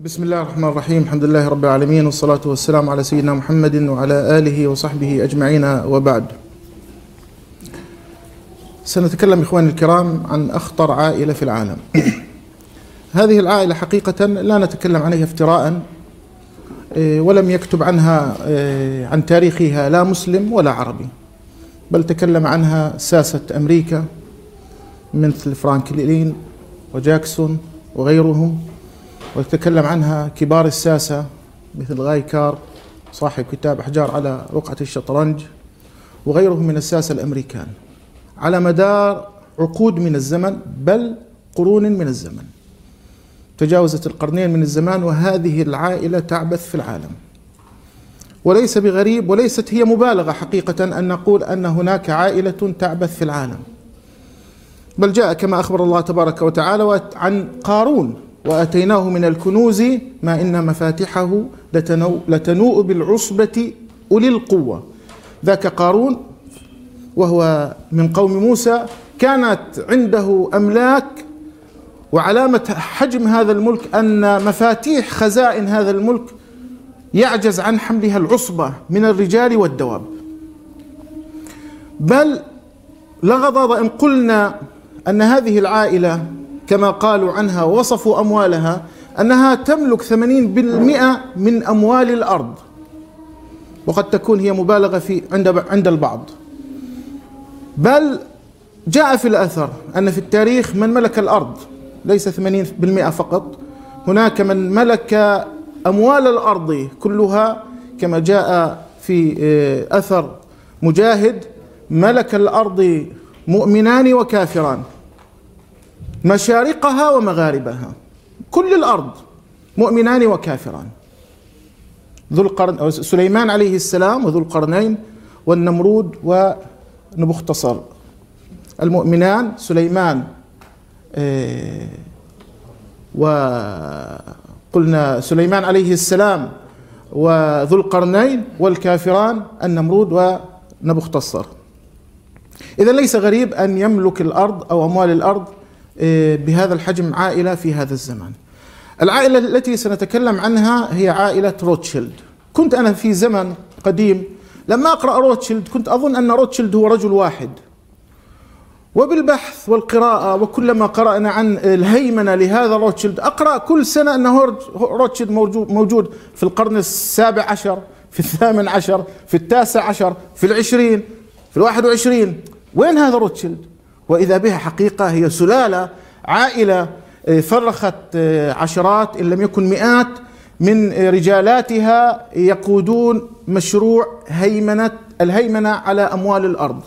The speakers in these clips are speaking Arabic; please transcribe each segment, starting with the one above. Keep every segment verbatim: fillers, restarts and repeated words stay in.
بسم الله الرحمن الرحيم. الحمد لله رب العالمين، والصلاة والسلام على سيدنا محمد وعلى آله وصحبه أجمعين، وبعد. سنتكلم إخواني الكرام عن أخطر عائلة في العالم. هذه العائلة حقيقة لا نتكلم عنها افتراء، ولم يكتب عنها عن تاريخها لا مسلم ولا عربي، بل تكلم عنها ساسة أمريكا مثل فرانكلين وجاكسون وغيرهم، ويتكلم عنها كبار الساسة مثل غاي كار صاحب كتاب أحجار على رقعة الشطرنج وغيرهم من الساسة الأمريكان على مدار عقود من الزمن، بل قرون من الزمن، تجاوزت القرنين من الزمان، وهذه العائلة تعبث في العالم. وليس بغريب وليست هي مبالغة حقيقة أن نقول أن هناك عائلة تعبث في العالم، بل جاء كما أخبر الله تبارك وتعالى عن قارون: وآتيناه من الكنوز ما إن مفاتحه لتنوء بالعصبة أولي القوة. ذاك قارون وهو من قوم موسى، كانت عنده أملاك، وعلامة حجم هذا الملك أن مفاتيح خزائن هذا الملك يعجز عن حملها العصبة من الرجال والدواب. بل لغضاض إن قلنا أن هذه العائلة كما قالوا عنها وصفوا أموالها أنها تملك ثمانين بالمئة من أموال الأرض، وقد تكون هي مبالغة في عند عند البعض. بل جاء في الأثر أن في التاريخ من ملك الأرض ليس ثمانين بالمئة فقط، هناك من ملك أموال الأرض كلها، كما جاء في أثر مجاهد: ملك الأرض مؤمنان وكافران، مشارقها ومغاربها، كل الأرض مؤمنان وكافران. ذو القرن سليمان عليه السلام وذو القرنين والنمرود ونبختصر. المؤمنان سليمان وقلنا سليمان عليه السلام وذو القرنين، والكافران النمرود ونبختصر. إذا ليس غريب أن يملك الأرض أو أموال الأرض بهذا الحجم عائلة في هذا الزمان. العائلة التي سنتكلم عنها هي عائلة روتشيلد. كنت أنا في زمن قديم لما أقرأ روتشيلد كنت أظن أن روتشيلد هو رجل واحد، وبالبحث والقراءة وكلما قرأنا عن الهيمنة لهذا روتشيلد أقرأ كل سنة أنه روتشيلد موجود في القرن السابع عشر، في الثامن عشر، في التاسع عشر، في العشرين، في الواحد وعشرين. وين هذا روتشيلد؟ وإذا بها حقيقة هي سلالة عائلة فرخت عشرات إن لم يكن مئات من رجالاتها يقودون مشروع هيمنة الهيمنة على أموال الأرض.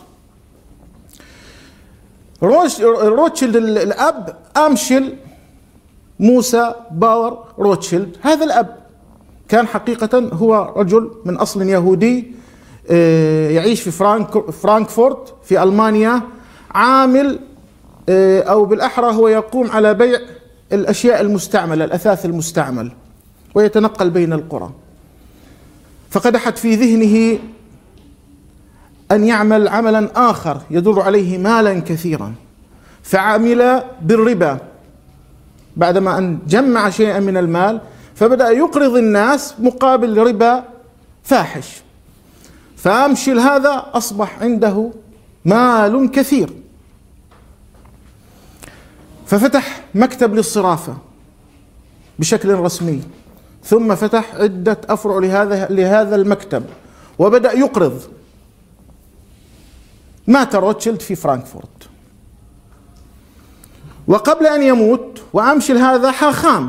روتشيلد الأب أمشل موسى باور روتشيلد، هذا الأب كان حقيقة هو رجل من أصل يهودي يعيش في فرانك فرانكفورت في ألمانيا، عامل أو بالأحرى هو يقوم على بيع الأشياء المستعملة، الأثاث المستعمل، ويتنقل بين القرى. فقدحت في ذهنه أن يعمل عملا آخر يدر عليه مالا كثيرا، فعمل بالربا. بعدما أن جمع شيئا من المال فبدأ يقرض الناس مقابل ربا فاحش. فأمشل هذا أصبح عنده مال كثير، ففتح مكتب للصرافة بشكل رسمي، ثم فتح عدة أفرع لهذا لهذا المكتب، وبدأ يقرض. مات روتشيلد في فرانكفورت، وقبل أن يموت وأمشل هذا حاخام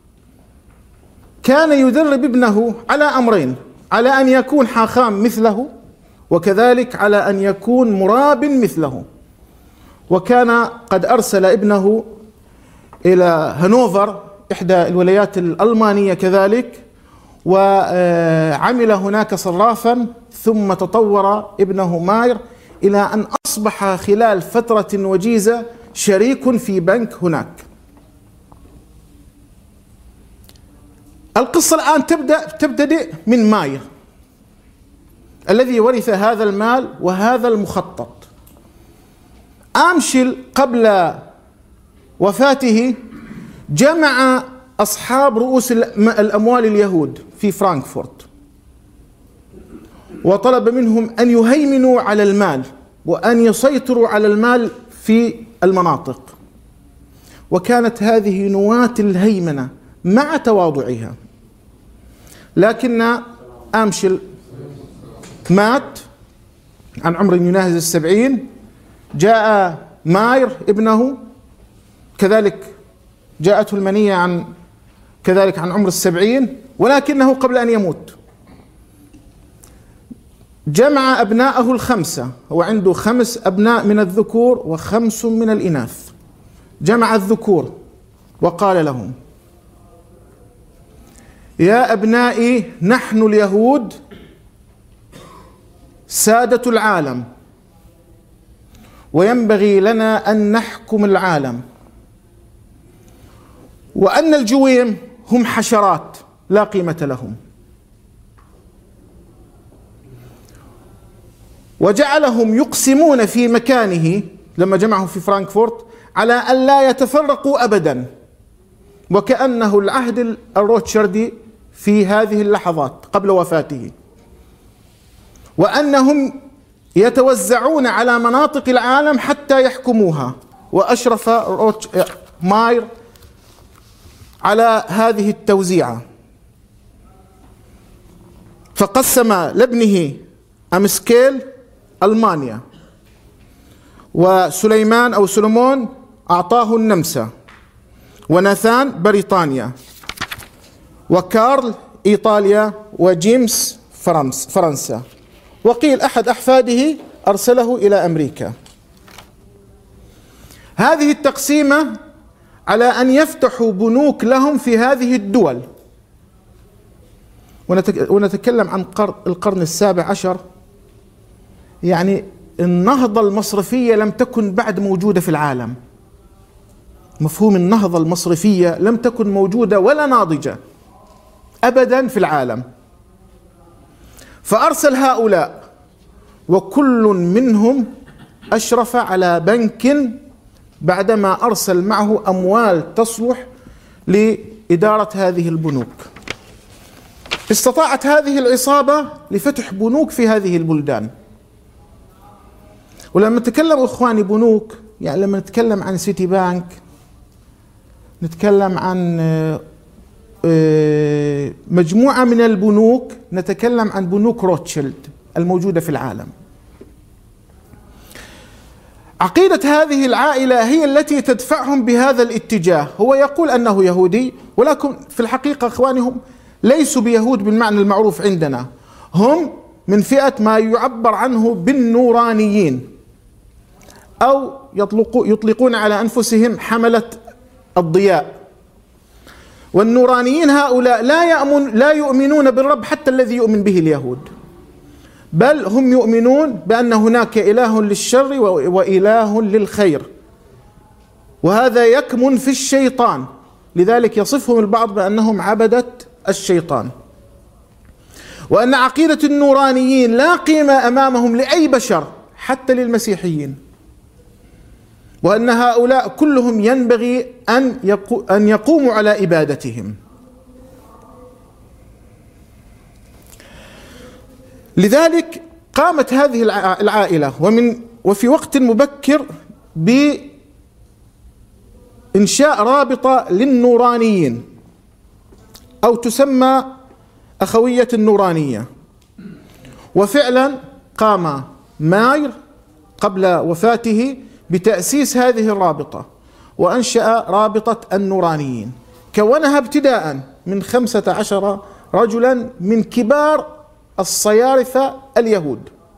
كان يدرب ابنه على أمرين: على أن يكون حاخام مثله، وكذلك على أن يكون مراب مثله. وكان قد أرسل ابنه إلى هانوفر إحدى الولايات الألمانية كذلك، وعمل هناك صرافا، ثم تطور ابنه ماير إلى أن أصبح خلال فترة وجيزة شريك في بنك هناك. القصة الآن تبدأ تبتدئ من ماير الذي ورث هذا المال وهذا المخطط. أمشل قبل وفاته جمع أصحاب رؤوس الأموال اليهود في فرانكفورت، وطلب منهم أن يهيمنوا على المال وأن يسيطروا على المال في المناطق. وكانت هذه نواة الهيمنة مع تواضعها. لكن أمشل مات عن عمر يناهز السبعين، جاء ماير ابنه كذلك جاءته المنية عن كذلك عن عمر السبعين، ولكنه قبل أن يموت جمع أبناءه الخمسة، هو عنده خمس أبناء من الذكور وخمس من الإناث. جمع الذكور وقال لهم: يا أبنائي، نحن اليهود سادة العالم، وينبغي لنا أن نحكم العالم، وأن الجويم هم حشرات لا قيمة لهم. وجعلهم يقسمون في مكانه لما جمعهم في فرانكفورت على أن لا يتفرقوا أبدا، وكأنه العهد الروتشاردي في هذه اللحظات قبل وفاته، وأنهم يتوزعون على مناطق العالم حتى يحكموها. وأشرف ماير على هذه التوزيعة، فقسم لابنه أمسكيل ألمانيا، وسليمان أو سليمون أعطاه النمسا، وناثان بريطانيا، وكارل إيطاليا، وجيمس فرنسا، وقيل أحد أحفاده أرسله إلى أمريكا. هذه التقسيمة على أن يفتحوا بنوك لهم في هذه الدول. ونتكلم عن القرن السابع عشر، يعني النهضة المصرفية لم تكن بعد موجودة في العالم. مفهوم النهضة المصرفية لم تكن موجودة ولا ناضجة أبدا في العالم. فأرسل هؤلاء، وكل منهم أشرف على بنك بعدما أرسل معه أموال تصلح لإدارة هذه البنوك. استطاعت هذه العصابة لفتح بنوك في هذه البلدان. ولما نتكلم إخواني بنوك، يعني لما نتكلم عن سيتي بانك، نتكلم عن مجموعة من البنوك، نتكلم عن بنوك روتشيلد الموجودة في العالم. عقيدة هذه العائلة هي التي تدفعهم بهذا الاتجاه. هو يقول أنه يهودي، ولكن في الحقيقة إخوانهم ليسوا بيهود بالمعنى المعروف عندنا، هم من فئة ما يعبر عنه بالنورانيين، أو يطلقون على أنفسهم حملة الضياء. والنورانيين هؤلاء لا يؤمن لا يؤمنون بالرب حتى الذي يؤمن به اليهود، بل هم يؤمنون بأن هناك إله للشر وإله للخير، وهذا يكمن في الشيطان. لذلك يصفهم البعض بأنهم عبدة الشيطان، وأن عقيدة النورانيين لا قيمة أمامهم لأي بشر حتى للمسيحيين، وأن هؤلاء كلهم ينبغي أن أن يقوموا على إبادتهم. لذلك قامت هذه العائلة ومن وفي وقت مبكر بإنشاء رابطة للنورانيين، أو تسمى أخوية النورانية. وفعلا قام ماير قبل وفاته بتأسيس هذه الرابطة، وأنشأ رابطة النورانيين، كونها ابتداء من خمسة عشر رجلا من كبار الصيارفة اليهود.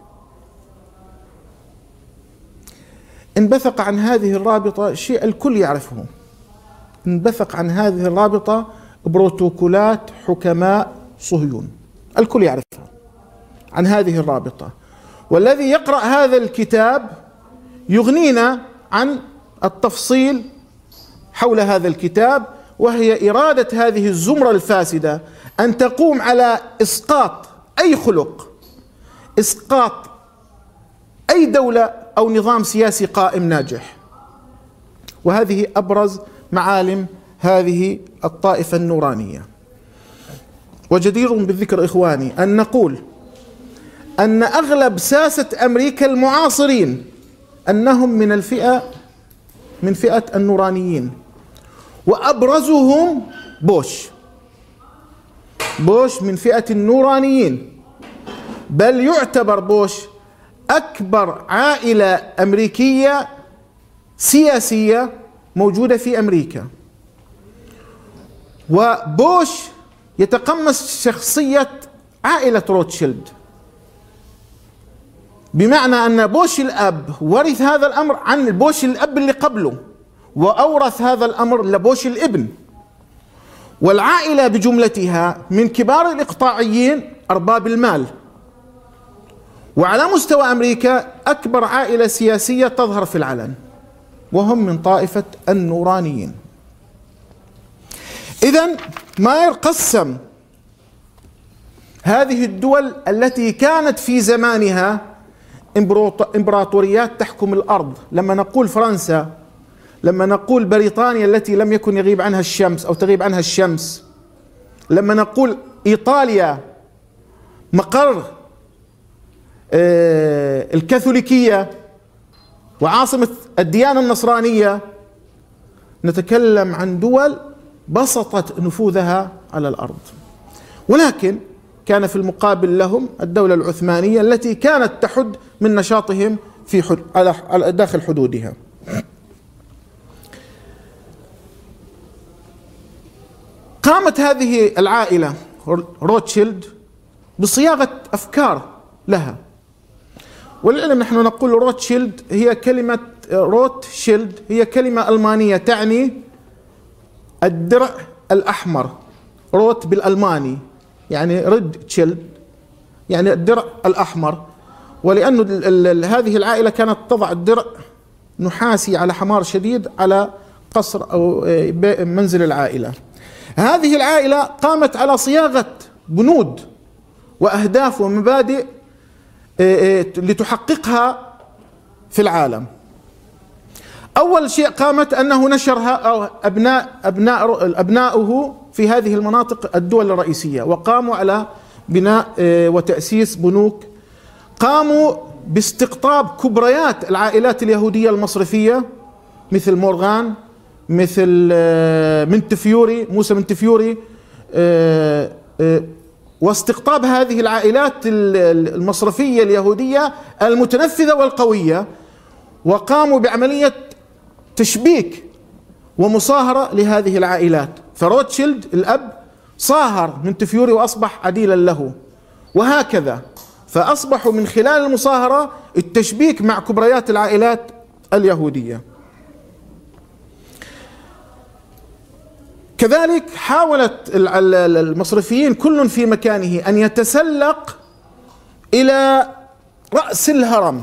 انبثق عن هذه الرابطة شيء الكل يعرفه، انبثق عن هذه الرابطة بروتوكولات حكماء صهيون، الكل يعرفها عن هذه الرابطة. والذي يقرأ هذا الكتاب يغنينا عن التفصيل حول هذا الكتاب، وهي إرادة هذه الزمرة الفاسدة أن تقوم على إسقاط أي خلق، إسقاط أي دولة أو نظام سياسي قائم ناجح. وهذه أبرز معالم هذه الطائفة النورانية. وجدير بالذكر إخواني أن نقول أن أغلب ساسة أمريكا المعاصرين أنهم من الفئة من فئة النورانيين، وأبرزهم بوش. بوش من فئة النورانيين، بل يعتبر بوش أكبر عائلة أمريكية سياسية موجودة في أمريكا. وبوش يتقمص شخصية عائلة روتشيلد، بمعنى أن بوش الأب ورث هذا الأمر عن بوش الأب اللي قبله، وأورث هذا الأمر لبوش الابن. والعائلة بجملتها من كبار الإقطاعيين أرباب المال، وعلى مستوى أمريكا أكبر عائلة سياسية تظهر في العلن، وهم من طائفة النورانيين. إذن ماير قسم هذه الدول التي كانت في زمانها إمبراطوريات تحكم الأرض. لما نقول فرنسا، لما نقول بريطانيا التي لم يكن يغيب عنها الشمس أو تغيب عنها الشمس، لما نقول إيطاليا مقر الكاثوليكية وعاصمة الديانة النصرانية، نتكلم عن دول بسطت نفوذها على الأرض. ولكن كان في المقابل لهم الدولة العثمانية التي كانت تحد من نشاطهم في حد على داخل حدودها. قامت هذه العائلة روتشيلد بصياغة أفكار لها. وللعلم نحن نقول روتشيلد هي كلمة روتشيلد هي كلمة ألمانية تعني الدرع الأحمر. روت بالألماني يعني ريد تشيلد يعني الدرع الأحمر، ولأن هذه العائلة كانت تضع الدرع نحاسي على حمار شديد على قصر أو منزل العائلة. هذه العائلة قامت على صياغة بنود وأهداف ومبادئ لتحققها في العالم. أول شيء قامت أنه نشرها أبناء أبناء أبناؤه في هذه المناطق الدول الرئيسية، وقاموا على بناء وتأسيس بنوك. قاموا باستقطاب كبريات العائلات اليهودية المصرفية مثل مورغان، مثل منتفيوري موسى منتفيوري، واستقطاب هذه العائلات المصرفية اليهودية المتنفذة والقوية، وقاموا بعملية تشبيك ومصاهرة لهذه العائلات. فروتشيلد الأب صاهر منتفيوري وأصبح عديلا له، وهكذا. فأصبحوا من خلال المصاهرة التشبيك مع كبريات العائلات اليهودية. كذلك حاولت المصرفيين كل في مكانه أن يتسلق إلى رأس الهرم،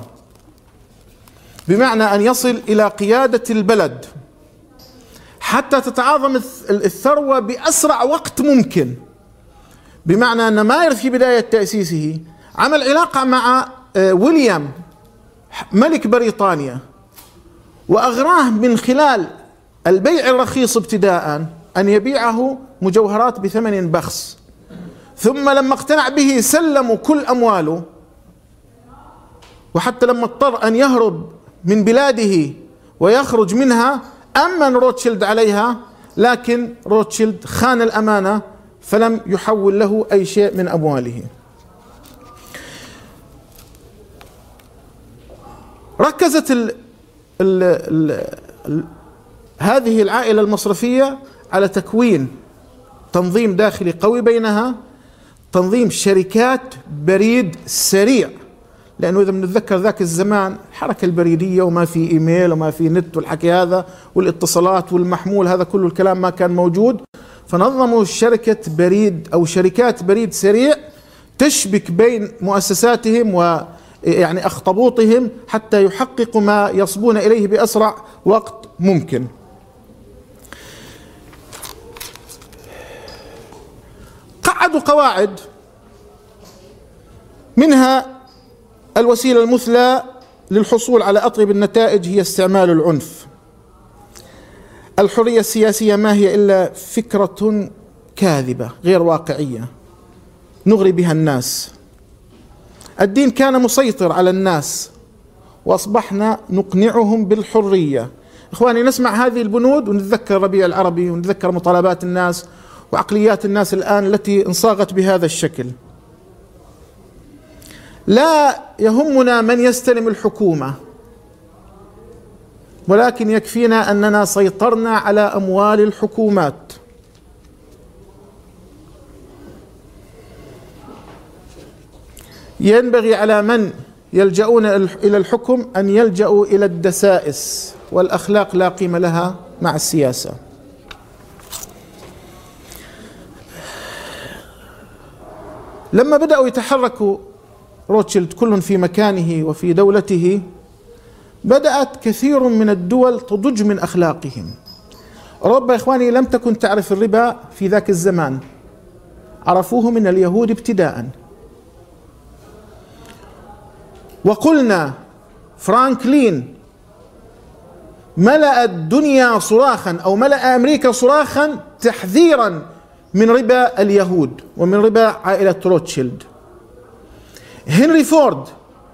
بمعنى أن يصل إلى قيادة البلد حتى تتعاظم الثروة بأسرع وقت ممكن. بمعنى أن ماير في بداية تأسيسه عمل علاقة مع ويليام ملك بريطانيا، وأغراه من خلال البيع الرخيص ابتداء أن يبيعه مجوهرات بثمن بخس، ثم لما اقتنع به سلموا كل أمواله. وحتى لما اضطر أن يهرب من بلاده ويخرج منها أمن روتشيلد عليها، لكن روتشيلد خان الأمانة فلم يحول له أي شيء من أمواله. ركزت ال ال ال ال هذه العائلة المصرفية على تكوين تنظيم داخلي قوي بينها، تنظيم شركات بريد سريع، لأنه إذا بنتذكر ذاك الزمان الحركة البريدية وما في إيميل وما في نت والحكي هذا والاتصالات والمحمول هذا كله الكلام ما كان موجود. فنظموا شركة بريد أو شركات بريد سريع تشبك بين مؤسساتهم ويعني أخطبوطهم حتى يحققوا ما يصبون إليه بأسرع وقت ممكن. قعدوا قواعد، منها الوسيلة المثلى للحصول على أطيب النتائج هي استعمال العنف. الحرية السياسية ما هي إلا فكرة كاذبة غير واقعية نغري بها الناس. الدين كان مسيطر على الناس وأصبحنا نقنعهم بالحرية. إخواني، نسمع هذه البنود ونتذكر الربيع العربي ونتذكر مطالبات الناس وعقليات الناس الآن التي انصاغت بهذا الشكل. لا يهمنا من يستلم الحكومة، ولكن يكفينا أننا سيطرنا على أموال الحكومات. ينبغي على من يلجؤون إلى الحكم أن يلجؤوا إلى الدسائس، والأخلاق لا قيمة لها مع السياسة. لما بدأوا يتحركوا روتشيلد كل في مكانه وفي دولته، بدأت كثير من الدول تضج من أخلاقهم. أوروبا يا إخواني لم تكن تعرف الربا في ذاك الزمان، عرفوه من اليهود ابتداء. وقلنا فرانكلين ملأ الدنيا صراخا أو ملأ أمريكا صراخا تحذيرا من ربا اليهود ومن ربا عائلة روتشيلد. هنري فورد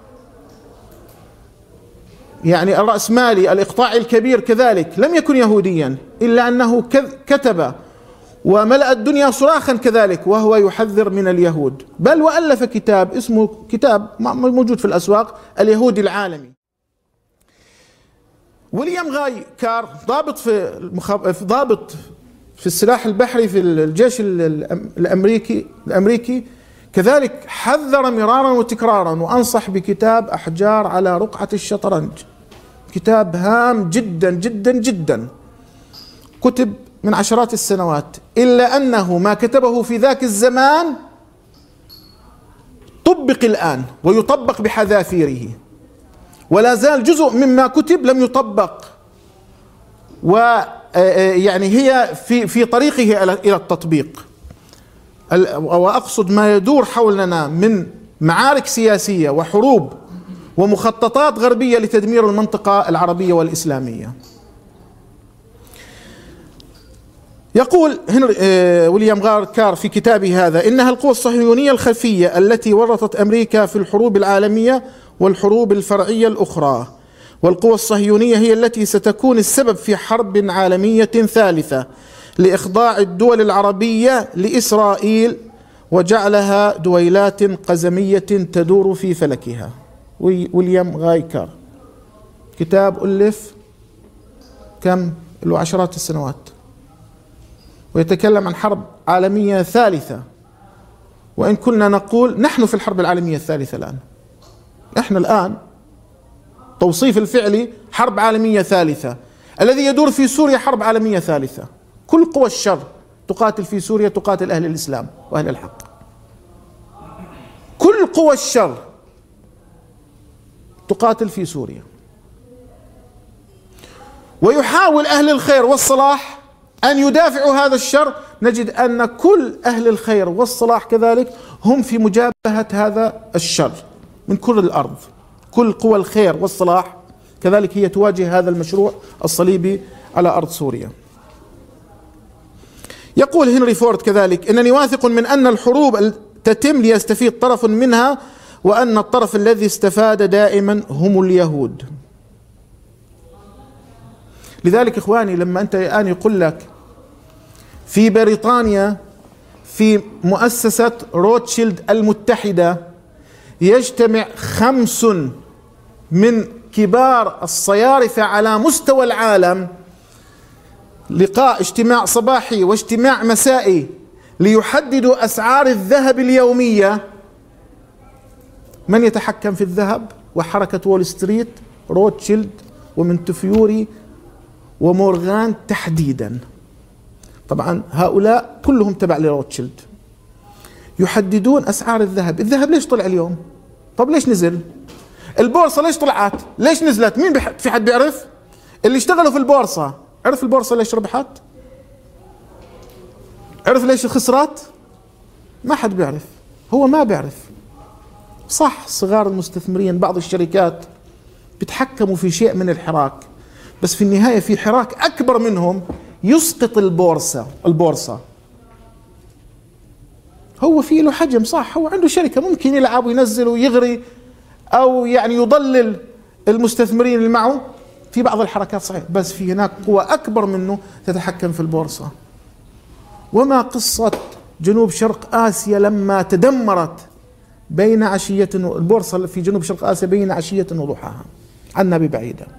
يعني الرأسمالي الإقطاعي الكبير كذلك لم يكن يهوديا، إلا أنه كتب وملأ الدنيا صراخا كذلك وهو يحذر من اليهود، بل وألف كتاب اسمه كتاب موجود في الأسواق، اليهودي العالمي. ويليام غاي كار ضابط في المخاب... ضابط في السلاح البحري في الجيش الأمريكي الأمريكي كذلك حذر مرارا وتكرارا وأنصح بكتاب أحجار على رقعة الشطرنج، كتاب هام جدا جدا جدا، كتب من عشرات السنوات، إلا أنه ما كتبه في ذاك الزمان طبق الآن ويطبق بحذافيره، ولا زال جزء مما كتب لم يطبق، ويعني هي في في طريقه إلى التطبيق. وأقصد ما يدور حولنا من معارك سياسية وحروب ومخططات غربية لتدمير المنطقة العربية والإسلامية. يقول هنري ويليام غار كار في كتابه هذا: إنها القوى الصهيونية الخفية التي ورطت أمريكا في الحروب العالمية والحروب الفرعية الأخرى، والقوى الصهيونية هي التي ستكون السبب في حرب عالمية ثالثة لإخضاع الدول العربية لإسرائيل وجعلها دويلات قزمية تدور في فلكها. ويليام غاي كار، كتاب ألف كم له عشرات السنوات، ويتكلم عن حرب عالمية ثالثة، وإن كنا نقول نحن في الحرب العالمية الثالثة الآن. إحنا الآن توصيف الفعلي حرب عالمية ثالثة. الذي يدور في سوريا حرب عالمية ثالثة. كل قوى الشر تقاتل في سوريا، تقاتل أهل الإسلام وأهل الحق. كل قوى الشر تقاتل في سوريا، ويحاول أهل الخير والصلاح أن يدافعوا هذا الشر. نجد أن كل أهل الخير والصلاح كذلك هم في مجابهة هذا الشر من كل الأرض. كل قوى الخير والصلاح كذلك هي تواجه هذا المشروع الصليبي على أرض سوريا. يقول هنري فورد كذلك: إنني واثق من أن الحروب تتم ليستفيد طرف منها، وأن الطرف الذي استفاد دائما هم اليهود. لذلك إخواني لما أنت الآن يقول لك في بريطانيا في مؤسسة روتشيلد المتحدة يجتمع خمس من كبار الصيارفة على مستوى العالم، لقاء اجتماع صباحي واجتماع مسائي ليحددوا أسعار الذهب اليومية. من يتحكم في الذهب وحركة وول ستريت؟ روتشيلد ومنتفيوري ومورغان تحديدا. طبعا هؤلاء كلهم تبع لروتشيلد، يحددون أسعار الذهب. الذهب ليش طلع اليوم؟ طب ليش نزل؟ البورصة ليش طلعت؟ ليش نزلت؟ مين بح... في حد بيعرف؟ اللي اشتغلوا في البورصة عرف البورصة ليش ربحت؟ عرف ليش خسرت؟ ما حد بيعرف، هو ما بيعرف. صح صغار المستثمرين بعض الشركات بيتحكموا في شيء من الحراك، بس في النهاية في حراك أكبر منهم يسقط البورصة البورصة هو في له حجم، صح، هو عنده شركة ممكن يلعب وينزل ويغري أو يعني يضلل المستثمرين اللي معه في بعض الحركات، صحيح، بس في هناك قوة أكبر منه تتحكم في البورصة. وما قصة جنوب شرق آسيا لما تدمرت بين عشية، البورصة في جنوب شرق آسيا بين عشية وضحاها، عنا ببعيدة.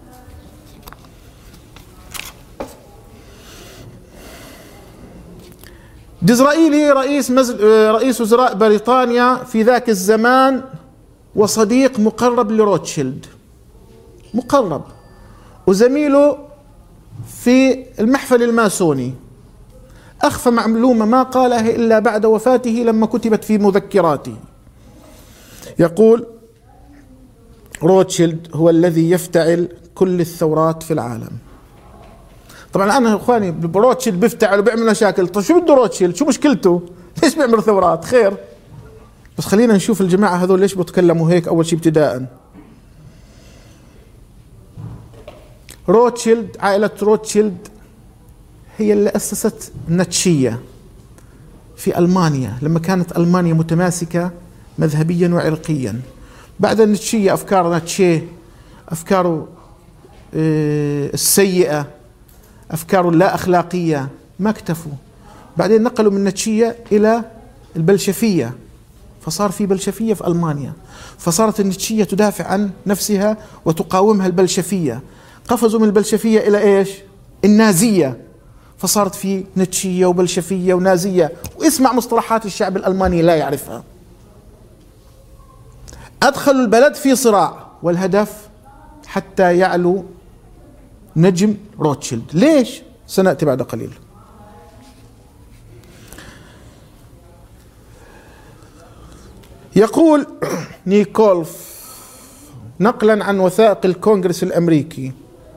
ديزرائيلي رئيس مزل... رئيس وزراء بريطانيا في ذاك الزمان وصديق مقرب لروتشيلد، مقرب وزميله في المحفل الماسوني، أخفى معلومة ما قالها إلا بعد وفاته لما كتبت في مذكراته. يقول روتشيلد هو الذي يفتعل كل الثورات في العالم. طبعا أنا إخواني روتشيلد بيفتعل وبيعمل مشاكل، طيب شو بده روتشيلد؟ شو مشكلته؟ ليش بيعمل ثورات؟ خير، بس خلينا نشوف الجماعة هذول ليش بيتكلموا هيك. أول شيء ابتداء، روتشيلد، عائلة روتشيلد هي اللي أسست الناتشية في ألمانيا لما كانت ألمانيا متماسكة مذهبيا وعرقيا. بعد الناتشية أفكار ناتشيه، أفكاره السيئة، أفكاره اللا أخلاقية، ما اكتفوا، بعدين نقلوا من الناتشية إلى البلشفية، فصار في بلشفية في ألمانيا، فصارت الناتشية تدافع عن نفسها وتقاومها البلشفية. قفزوا من البلشفية إلى إيش؟ النازية، فصارت في ناتشية وبلشفية ونازية، واسمع مصطلحات الشعب الألماني لا يعرفها. أدخلوا البلد في صراع، والهدف حتى يعلو نجم روتشيلد. ليش؟ سنأتي بعد قليل. يقول نيكولف نقلا عن وثائق الكونغرس الأمريكي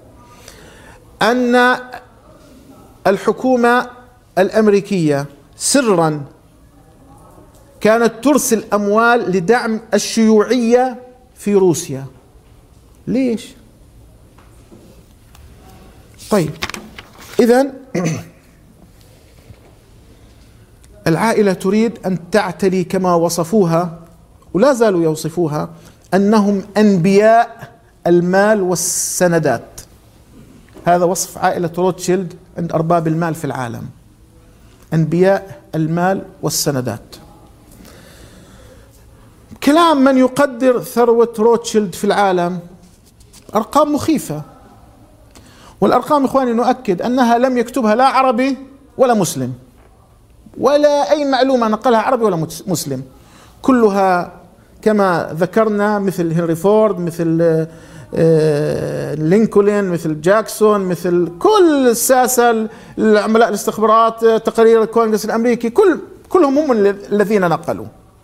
أن الحكومة الأمريكية سرا كانت ترسل أموال لدعم الشيوعية في روسيا. ليش؟ طيب، إذن العائلة تريد أن تعتلي كما وصفوها ولا زالوا يوصفوها أنهم أنبياء المال والسندات. هذا وصف عائلة روتشيلد عند أرباب المال في العالم، أنبياء المال والسندات. كلام من يقدر ثروة روتشيلد في العالم أرقام مخيفة، والأرقام إخواني نؤكد أنها لم يكتبها لا عربي ولا مسلم، ولا أي معلومة نقلها عربي ولا مسلم، كلها كما ذكرنا مثل هنري فورد، مثل لينكولن، مثل جاكسون، مثل كل الساسة العملاء الاستخبارات، تقارير الكونغرس الأمريكي، كل كلهم هم الذين نقلوا.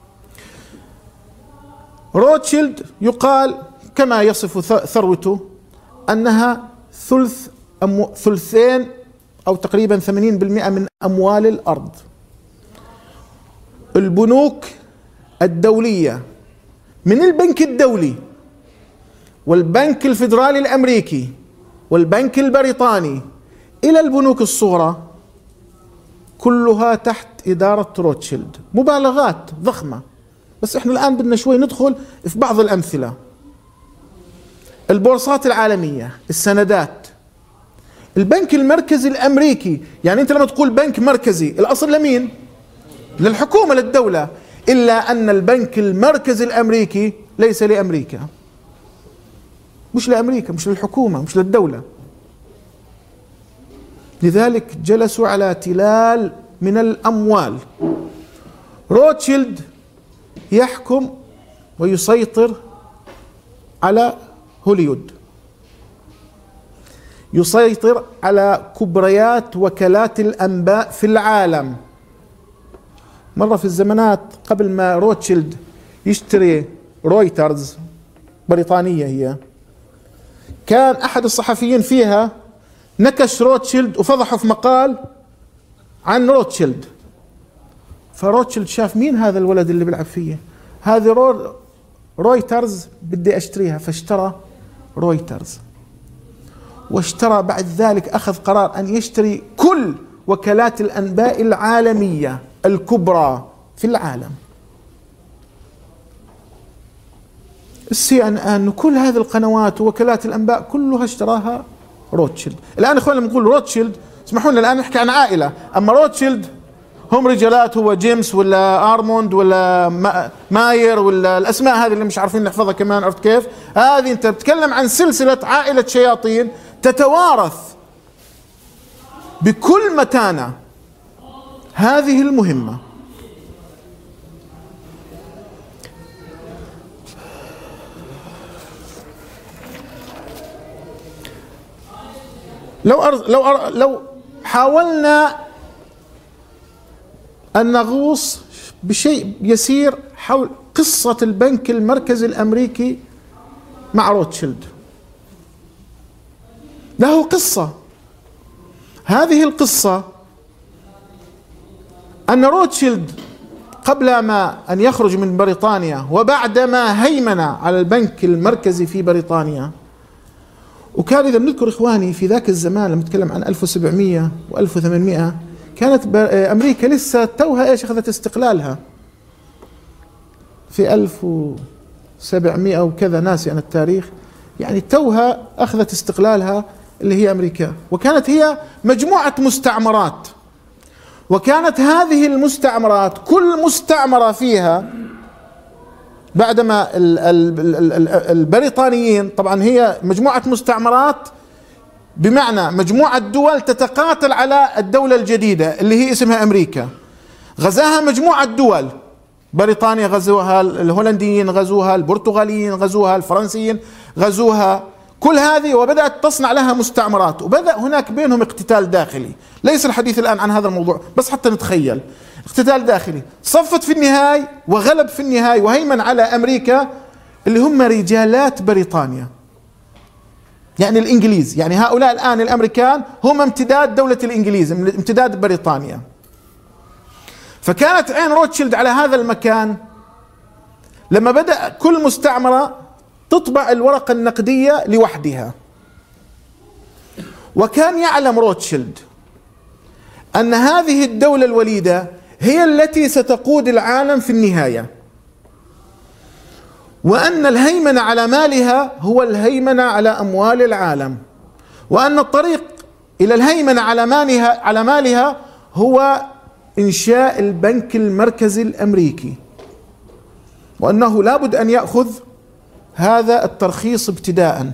روتشيلد يقال كما يصف ثروته أنها ثلث أمو ثلثين أو تقريبا ثمانين بالمئة من أموال الأرض. البنوك الدولية من البنك الدولي والبنك الفيدرالي الأمريكي والبنك البريطاني إلى البنوك الصغرى كلها تحت إدارة روتشيلد. مبالغات ضخمة، بس إحنا الآن بدنا شوي ندخل في بعض الأمثلة. البورصات العالمية، السندات، البنك المركزي الأمريكي. يعني أنت لما تقول بنك مركزي الأصل لمين؟ للحكومة، للدولة، إلا أن البنك المركزي الأمريكي ليس لأمريكا، مش لأمريكا، مش للحكومة، مش للدولة. لذلك جلسوا على تلال من الأموال. روتشيلد يحكم ويسيطر على هوليوود، يسيطر على كبريات وكالات الأنباء في العالم. مرة في الزمانات قبل ما روتشيلد يشتري رويترز، بريطانية هي، كان أحد الصحفيين فيها نكش روتشيلد وفضحه في مقال عن روتشيلد. فروتشيلد شاف مين هذا الولد اللي بيلعب فيه، هذه رو رويترز بدي أشتريها، فاشترى رويترز. واشترى بعد ذلك، أخذ قرار أن يشتري كل وكالات الأنباء العالمية الكبرى في العالم، السي ان ان وكل هذه القنوات ووكالات الأنباء كلها اشتراها روتشيلد. الآن إخواننا لما نقول روتشيلد اسمحوا لنا الآن نحكي عن عائلة، أما روتشيلد هم رجالات، هو جيمس ولا أرموند ولا ماير ولا الأسماء هذه اللي مش عارفين نحفظها كمان، عرفت كيف؟ هذه أنت بتتكلم عن سلسلة عائلة شياطين تتوارث بكل متانة هذه المهمة. لو أر... لو أر... لو حاولنا أن نغوص بشيء يسير حول قصة البنك المركزي الأمريكي مع روتشيلد، له قصة. هذه القصة أن روتشيلد قبل ما أن يخرج من بريطانيا وبعدما هيمن على البنك المركزي في بريطانيا، وكان إذا بنذكر إخواني في ذاك الزمان لما نتكلم عن ألف وسبعمئة وألف وثمانمئة كانت أمريكا لسه توها إيش أخذت استقلالها في ألف وسبعمئة وكذا، ناسي أنا التاريخ، يعني توها أخذت استقلالها اللي هي أمريكا، وكانت هي مجموعة مستعمرات، وكانت هذه المستعمرات كل مستعمرة فيها بعدما البريطانيين، طبعا هي مجموعة مستعمرات بمعنى مجموعة دول تتقاتل على الدولة الجديدة اللي هي اسمها أمريكا، غزاها مجموعة دول، بريطانيا غزوها، الهولنديين غزوها، البرتغاليين غزوها، الفرنسيين غزوها، كل هذه وبدأت تصنع لها مستعمرات، وبدأ هناك بينهم اقتتال داخلي. ليس الحديث الآن عن هذا الموضوع بس حتى نتخيل، اقتتال داخلي صفت في النهاية وغلب في النهاية وهيمن على أمريكا اللي هم رجالات بريطانيا، يعني الإنجليز، يعني هؤلاء الآن الأمريكان هم امتداد دولة الإنجليز، امتداد بريطانيا. فكانت عين روتشيلد على هذا المكان لما بدأ كل مستعمرة تطبع الورقة النقدية لوحدها، وكان يعلم روتشيلد أن هذه الدولة الوليدة هي التي ستقود العالم في النهاية، وأن الهيمنة على مالها هو الهيمنة على أموال العالم، وأن الطريق إلى الهيمنة على مالها على مالها هو إنشاء البنك المركزي الأمريكي، وأنه لابد أن يأخذ هذا الترخيص ابتداء.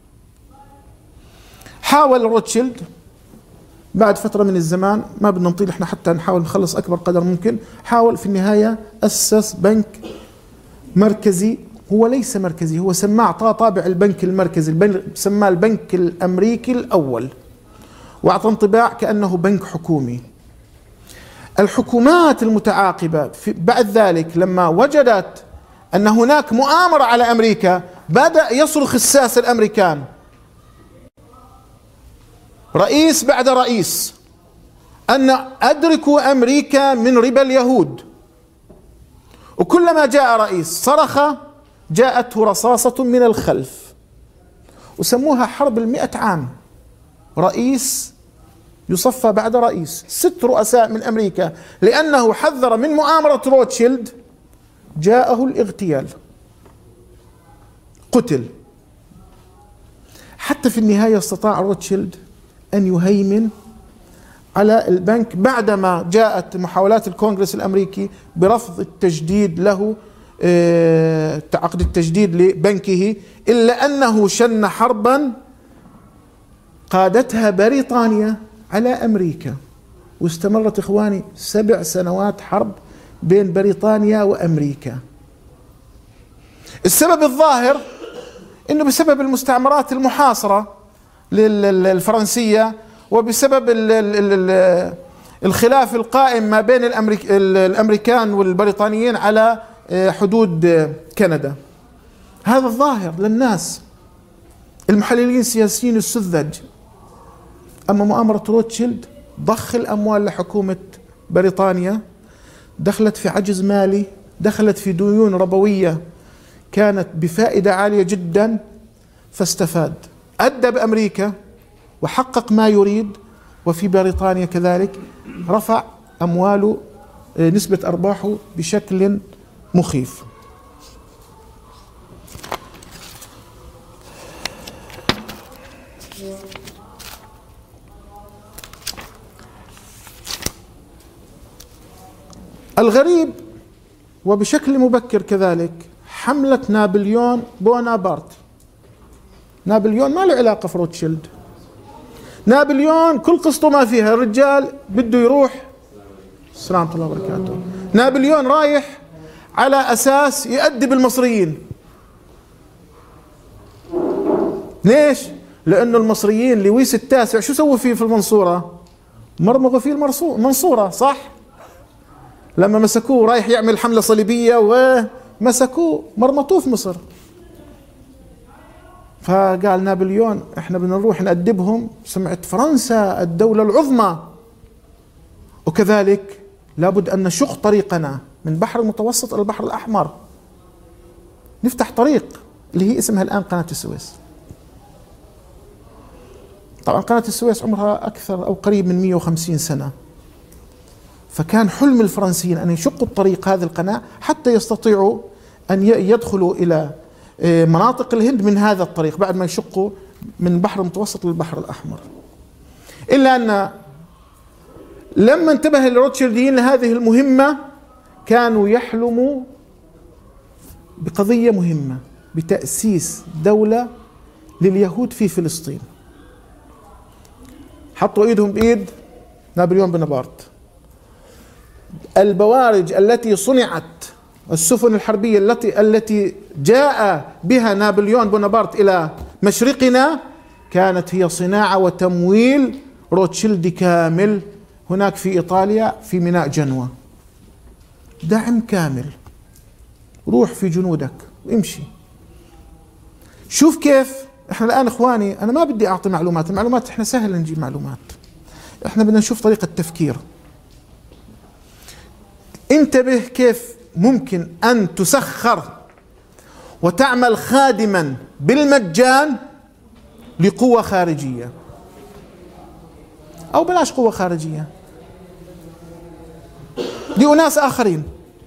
حاول روتشيلد بعد فترة من الزمان، ما بدنا نطيل احنا حتى نحاول نخلص أكبر قدر ممكن، حاول في النهاية أسس بنك مركزي، هو ليس مركزي، هو سماه أعطاه طابع البنك المركزي، سماه البنك الأمريكي الأول، وأعطى انطباع كأنه بنك حكومي. الحكومات المتعاقبة بعد ذلك لما وجدت أن هناك مؤامرة على أمريكا بدأ يصرخ الساسة الأمريكان، رئيس بعد رئيس، أن أدركوا أمريكا من ربا اليهود، وكلما جاء رئيس صرخ جاءته رصاصة من الخلف، وسموها حرب المئة عام، رئيس يصفى بعد رئيس، ست رؤساء من أمريكا، لأنه حذر من مؤامرة روتشيلد جاءه الاغتيال، قتل. حتى في النهاية استطاع روتشيلد أن يهيمن على البنك بعدما جاءت محاولات الكونغرس الأمريكي برفض التجديد له، عقد التجديد لبنكه، إلا أنه شن حربا قادتها بريطانيا على أمريكا، واستمرت إخواني سبع سنوات حرب بين بريطانيا وأمريكا. السبب الظاهر أنه بسبب المستعمرات المحاصرة الفرنسية، وبسبب الخلاف القائم ما بين الأمريكان والبريطانيين على حدود كندا. هذا الظاهر للناس المحللين السياسيين السذج. أما مؤامرة روتشيلد ضخ الأموال لحكومة بريطانيا، دخلت في عجز مالي، دخلت في ديون ربوية كانت بفائدة عالية جدا، فاستفاد. أدى بأمريكا وحقق ما يريد. وفي بريطانيا كذلك رفع أمواله، نسبة أرباحه بشكل مخيف. الغريب وبشكل مبكر كذلك حملة نابليون بونابرت. نابليون ما له علاقة في روتشيلد. نابليون كل قصته ما فيها، الرجال بده يروح، السلام عليكم الله وبركاته، نابليون رايح على أساس يؤدب المصريين. ليش؟ لأنه المصريين لويس التاسع شو سووا فيه في المنصورة؟ مرمغوا فيه المنصورة، صح؟ لما مسكوه رايح يعمل حملة صليبية ومسكوه مرمطوه في مصر. فقال نابليون احنا بدنا نروح نأدبهم، سمعت فرنسا الدولة العظمى، وكذلك لابد أن نشق طريقنا من بحر المتوسط إلى البحر الأحمر، نفتح طريق اللي هي اسمها الآن قناة السويس. طبعا قناة السويس عمرها أكثر أو قريب من مئة وخمسين سنة، فكان حلم الفرنسيين أن يشقوا الطريق هذه القناة حتى يستطيعوا أن يدخلوا إلى مناطق الهند من هذا الطريق بعد ما يشقوا من البحر المتوسط للبحر الأحمر. إلا أن لما انتبه الروتشيلديين لهذه المهمة كانوا يحلموا بقضية مهمة، بتأسيس دولة لليهود في فلسطين. حطوا ايدهم بايد نابليون بونابرت. البوارج التي صنعت، السفن الحربية التي التي جاء بها نابليون بونابرت إلى مشرقنا كانت هي صناعة وتمويل روتشيلد كامل هناك في إيطاليا في ميناء جنوة. دعم كامل، روح في جنودك وامشي. شوف كيف احنا الآن اخواني، انا ما بدي اعطي معلومات، المعلومات احنا سهل نجيب معلومات، احنا بدنا نشوف طريقة تفكير. انتبه كيف ممكن ان تسخر وتعمل خادما بالمجان لقوة خارجية، او بلاش قوة خارجية، لأناس آخرين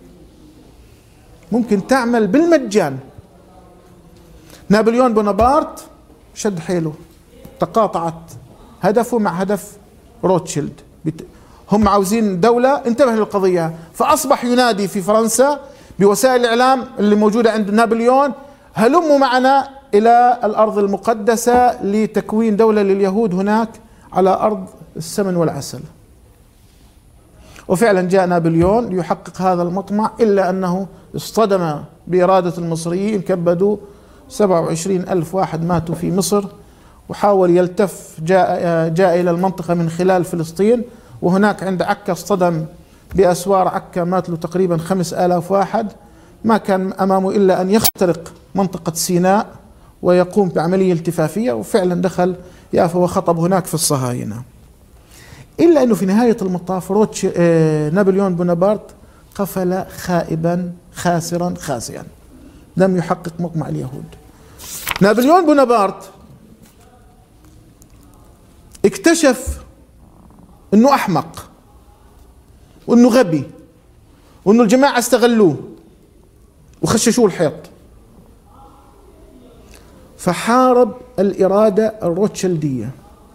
ممكن تعمل بالمجان. نابليون بونابرت شد حيله، تقاطعت هدفه مع هدف روتشيلد، هم عاوزين دولة، انتبه للقضية، فأصبح ينادي في فرنسا بوسائل الإعلام اللي موجودة عند نابليون: هلموا معنا إلى الأرض المقدسة لتكوين دولة لليهود هناك على أرض السمن والعسل. وفعلا جاء نابليون ليحقق هذا المطمع، إلا أنه اصطدم بإرادة المصريين، كبدوا سبعة وعشرين ألف واحد ماتوا في مصر، وحاول يلتف، جاء, جاء إلى المنطقة من خلال فلسطين، وهناك عند عكا اصطدم بأسوار عكا، مات له تقريبا خمس آلاف واحد. ما كان أمامه إلا أن يخترق منطقة سيناء ويقوم بعملية التفافية، وفعلا دخل يافا وخطب هناك في الصهاينة. إلا أنه في نهاية المطاف روتش آه نابليون بونابرت قفل خائبا خاسرا خاسئا، لم يحقق مطمع اليهود. نابليون بونابرت اكتشف انه احمق، وانه غبي، وانه الجماعة استغلوه وخششوه الحيط، فحارب الإرادة الروتشيلدية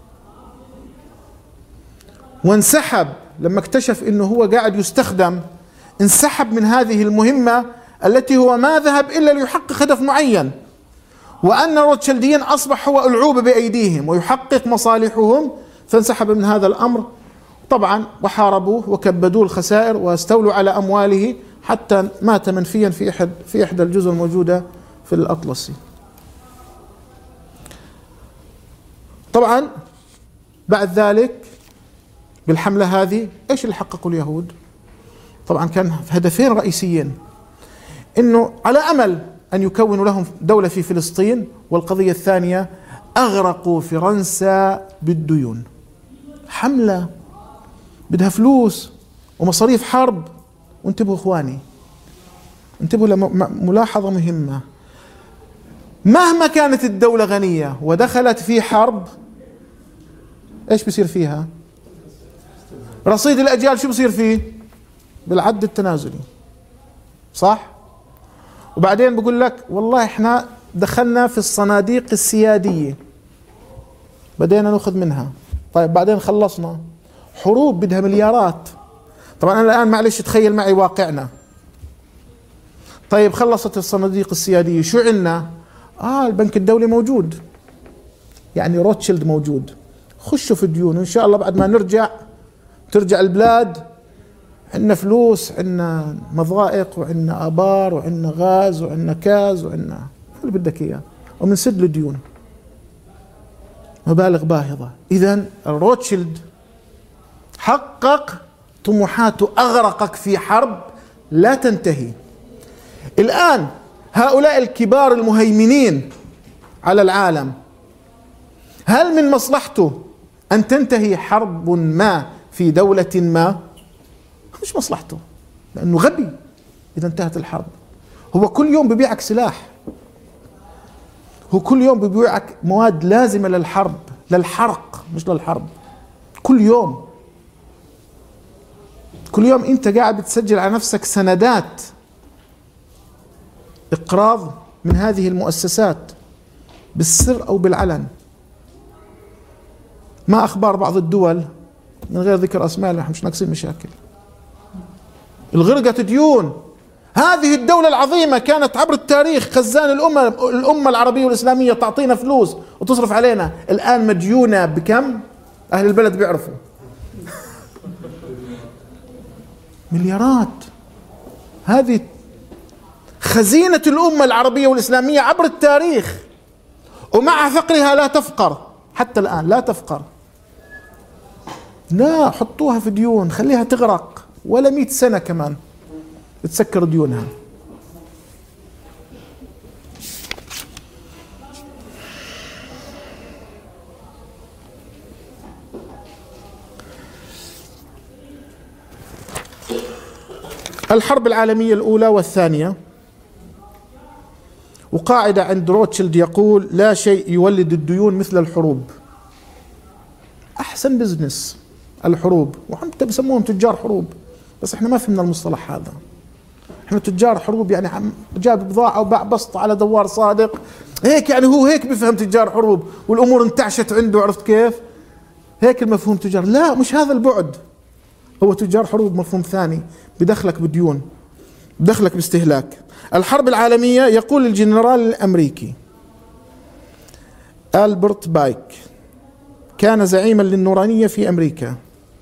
وانسحب. لما اكتشف انه هو قاعد يستخدم، انسحب من هذه المهمة التي هو ما ذهب إلا ليحقق هدف معين، وأن الروتشيلديين أصبح هو ألعوبة بأيديهم ويحقق مصالحهم، فانسحب من هذا الأمر طبعا، وحاربوه وكبدوه الخسائر واستولوا على أمواله حتى مات منفيا في إحد في إحدى الجزر الموجودة في الأطلسي. طبعا بعد ذلك بالحملة هذه إيش اللي حققوا اليهود؟ طبعا كان هدفين رئيسيين: إنه على أمل أن يكونوا لهم دولة في فلسطين، والقضية الثانية أغرقوا فرنسا بالديون. حملة بدها فلوس ومصاريف حرب. وانتبهوا إخواني، انتبهوا لملاحظة مهمة: مهما كانت الدولة غنية ودخلت في حرب ايش بصير فيها؟ رصيد الأجيال شو بصير فيه؟ بالعد التنازلي، صح؟ وبعدين بقول لك والله احنا دخلنا في الصناديق السيادية، بدينا ناخذ منها، طيب بعدين خلصنا، حروب بدها مليارات. طبعا أنا الآن معلش تخيل معي واقعنا، طيب خلصت الصناديق السيادية، شو عنا؟ آه البنك الدولي موجود، يعني روتشيلد موجود، خشوا في الديون إن شاء الله بعد ما نرجع ترجع البلاد عندنا فلوس، عندنا مضائق، وعندنا آبار، وعندنا غاز، وعندنا كاز، وعندنا اللي بدك إياه، ومنسد له ديون مبالغ باهظة. إذن الروتشيلد حقق طموحاته، أغرقك في حرب لا تنتهي. الآن هؤلاء الكبار المهيمنين على العالم، هل من مصلحته أن تنتهي حرب ما في دولة ما؟ مش مصلحته، لأنه غبي إذا انتهت الحرب. هو كل يوم ببيعك سلاح، هو كل يوم ببيعك مواد لازمة للحرب، للحرق مش للحرب. كل يوم كل يوم أنت قاعد بتسجل على نفسك سندات إقراض من هذه المؤسسات بالسر أو بالعلن. ما أخبار بعض الدول من غير ذكر أسماء، نحن مش ناقصين مشاكل، الغرقة ديون. هذه الدولة العظيمة كانت عبر التاريخ خزان الأمة الأمة العربية والإسلامية، تعطينا فلوس وتصرف علينا، الآن مديونة بكم؟ أهل البلد بيعرفوا، مليارات. هذه خزينة الأمة العربية والإسلامية عبر التاريخ، ومع فقرها لا تفقر، حتى الآن لا تفقر. لا، حطوها في ديون، خليها تغرق، ولا مئة سنة كمان تسكر ديونها. الحرب العالمية الأولى والثانية، وقاعدة عند روتشيلد يقول: لا شيء يولد الديون مثل الحروب. أحسن بزنس الحروب، وحتى بسموهم تجار حروب، بس احنا ما فهمنا المصطلح هذا. احنا تجار حروب يعني جاب بضاعة وباع بسط على دوار صادق، هيك يعني هو هيك بفهم تجار حروب، والأمور انتعشت عنده، عرفت كيف؟ هيك المفهوم تجار. لا، مش هذا البعد. هو تجار حروب مفهوم ثاني، بدخلك بديون، بدخلك باستهلاك. الحرب العالمية، يقول الجنرال الأمريكي ألبرت بايك، كان زعيما للنورانية في أمريكا،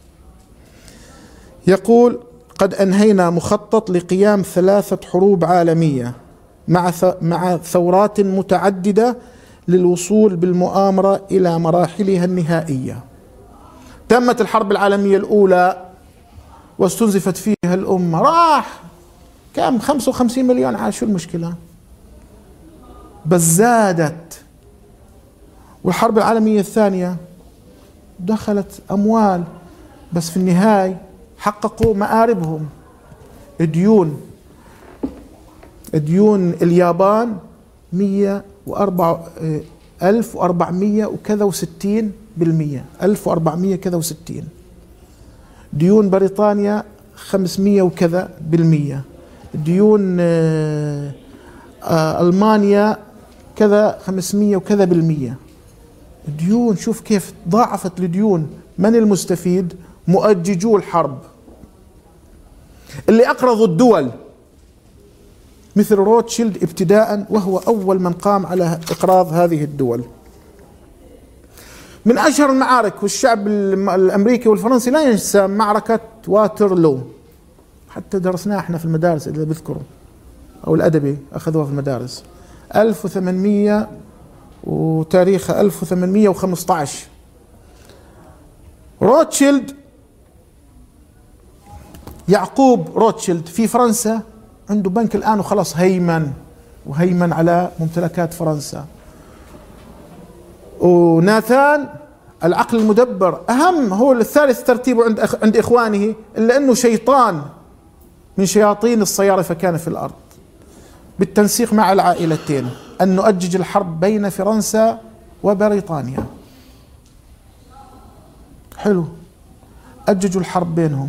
يقول: قد أنهينا مخطط لقيام ثلاثة حروب عالمية مع مع ثورات متعددة للوصول بالمؤامرة إلى مراحلها النهائية. تمت الحرب العالمية الأولى واستنزفت فيها الأمة، راح كم خمسة وخمسين مليون عاش، شو المشكلة؟ بس زادت. والحرب العالمية الثانية دخلت أموال، بس في النهاية حققوا مآربهم. ديون ديون اليابان مية وأربعة ألف وأربعمية وكذا وستين بالمية، ألف وأربعمية كذا وستين. ديون بريطانيا خمسمية وكذا بالمية. ديون ألمانيا كذا خمسمية وكذا بالمية. ديون، شوف كيف ضاعفت الديون. من المستفيد؟ مؤججو الحرب، اللي أقرضوا الدول مثل روتشيلد ابتداء، وهو أول من قام على إقراض هذه الدول. من أشهر المعارك، والشعب الأمريكي والفرنسي لا ينسى معركة واترلو، حتى درسناها احنا في المدارس إذا بذكروا، أو الأدبي أخذوها في المدارس. ألف وثمانمية وتاريخ ألف وثمانمية وخمسة عشر. روتشيلد، يعقوب روتشيلد في فرنسا عنده بنك الآن، وخلص هيمن وهيمن على ممتلكات فرنسا. وناثان العقل المدبر أهم، هو الثالث ترتيبه عند عند إخوانه، إلا أنه شيطان من شياطين الصيارفة كان في الأرض، بالتنسيق مع العائلتين أن نؤجج الحرب بين فرنسا وبريطانيا. حلو، أججوا الحرب بينهم،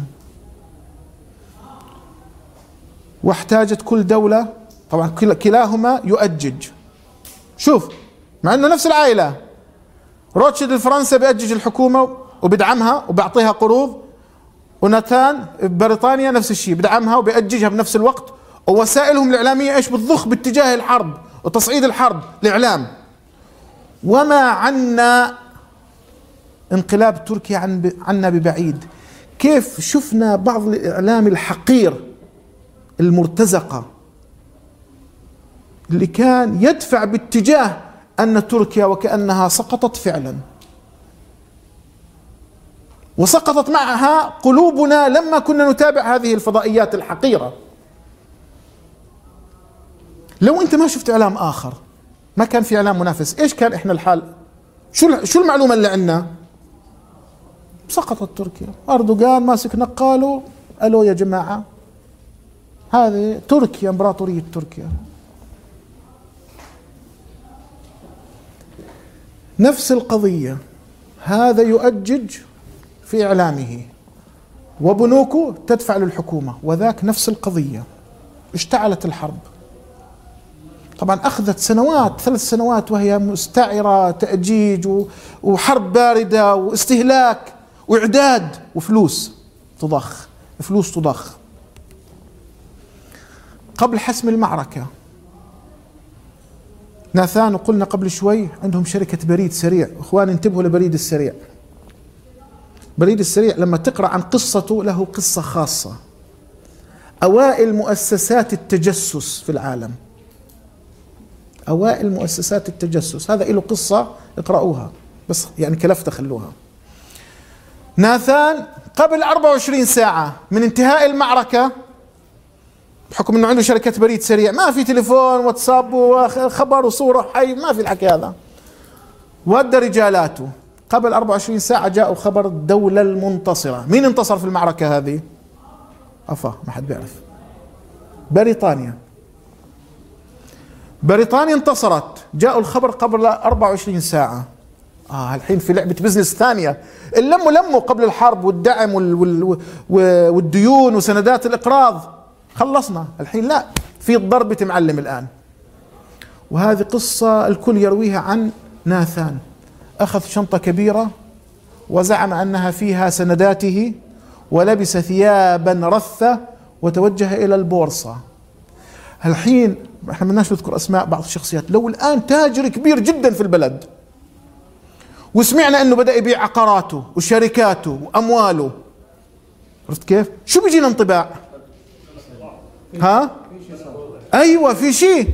واحتاجت كل دولة، طبعا كلاهما يؤجج. شوف، مع انه نفس العائلة، روتشيلد الفرنسي بيأجج الحكومة وبيدعمها وبيعطيها قروض، وناتان بريطانيا نفس الشيء بدعمها وبيأججها بنفس الوقت، ووسائلهم الإعلامية ايش بتضخ باتجاه الحرب وتصعيد الحرب، الإعلام. وما عنا انقلاب تركيا عن عنا ببعيد. كيف شفنا بعض الإعلام الحقير المرتزقة اللي كان يدفع باتجاه أن تركيا وكأنها سقطت فعلا، وسقطت معها قلوبنا لما كنا نتابع هذه الفضائيات الحقيرة. لو أنت ما شفت إعلام آخر، ما كان في إعلام منافس، إيش كان إحنا الحال؟ شو شو المعلومة اللي عندنا؟ سقطت تركيا، أردوغان ماسك نقاله، ألو يا جماعة، هذه تركيا، إمبراطورية تركيا. نفس القضية، هذا يؤجج في إعلامه وبنوكه تدفع للحكومة، وذاك نفس القضية. اشتعلت الحرب، طبعا أخذت سنوات، ثلاث سنوات وهي مستعرة، تأجيج وحرب باردة واستهلاك وإعداد وفلوس تضخ، فلوس تضخ. قبل حسم المعركة، ناثان وقلنا قبل شوي عندهم شركة بريد سريع. إخوان انتبهوا لبريد السريع. بريد السريع لما تقرأ عن قصته له قصة خاصة. أوائل مؤسسات التجسس في العالم، أوائل مؤسسات التجسس، هذا له قصة اقرأوها، بس يعني كلفتة خلوها. ناثان قبل أربعة وعشرين ساعة من انتهاء المعركة، بحكم انه عنده شركة بريد سريع، ما في تليفون واتساب وخبر وصورة حي، ما في الحكي هذا، ودى رجالاته. قبل أربعة وعشرين ساعة جاءوا خبر الدولة المنتصرة. مين انتصر في المعركة هذه؟ أفا ما حد بيعرف. بريطانيا. بريطانيا انتصرت، جاءوا الخبر قبل أربعة وعشرين ساعة. آه الحين في لعبة بزنس ثانية، اللموا لموا قبل الحرب والدعم وال وال والديون وسندات الإقراض، خلصنا. الحين لا، في ضربة معلم الآن. وهذه قصة الكل يرويها عن ناثان. أخذ شنطة كبيرة وزعم أنها فيها سنداته، ولبس ثيابا رثة وتوجه إلى البورصة. الحين احنا بدناش نذكر أسماء بعض الشخصيات، لو الآن تاجر كبير جدا في البلد وسمعنا أنه بدأ يبيع عقاراته وشركاته وأمواله، عرفت كيف؟ شو بيجينا انطباع؟ ها؟ أيوة في شيء.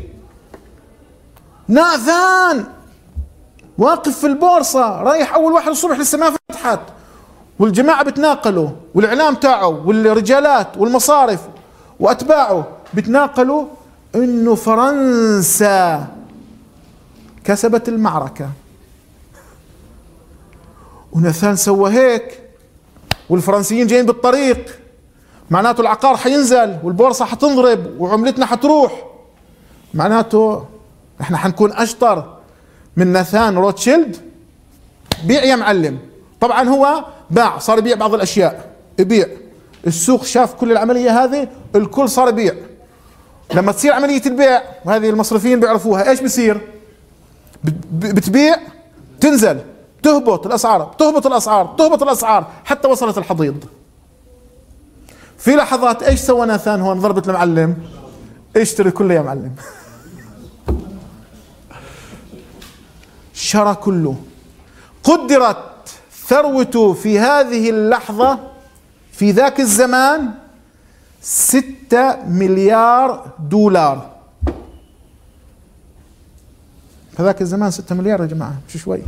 ناثان واقف في البورصة، رايح أول واحد الصبح لسه ما فتحت، والجماعة بتناقلوا، والإعلام تاعه والرجالات والمصارف وأتباعه بتناقلوا إنه فرنسا كسبت المعركة. وناثان سوى هيك، والفرنسيين جايين بالطريق، معناته العقار حينزل والبورصة حتنضرب وعملتنا حتروح، معناته احنا حنكون أشطر من ناثان روتشيلد. بيع يا معلم. طبعا هو باع، صار يبيع بعض الأشياء، يبيع. السوق شاف كل العملية هذه، الكل صار يبيع. لما تصير عملية البيع، وهذه المصرفيين بيعرفوها، ايش بصير؟ بتبيع تنزل، تهبط الأسعار، تهبط الأسعار، تهبط الأسعار، حتى وصلت الحضيض. في لحظات ايش سوى ناثان هون؟ ضربة المعلم، اشتري كله يا معلم. شرى كله. قدرت ثروته في هذه اللحظة في ذاك الزمان ستة مليار دولار. في ذاك الزمان ستة مليار يا جماعة مش شوي.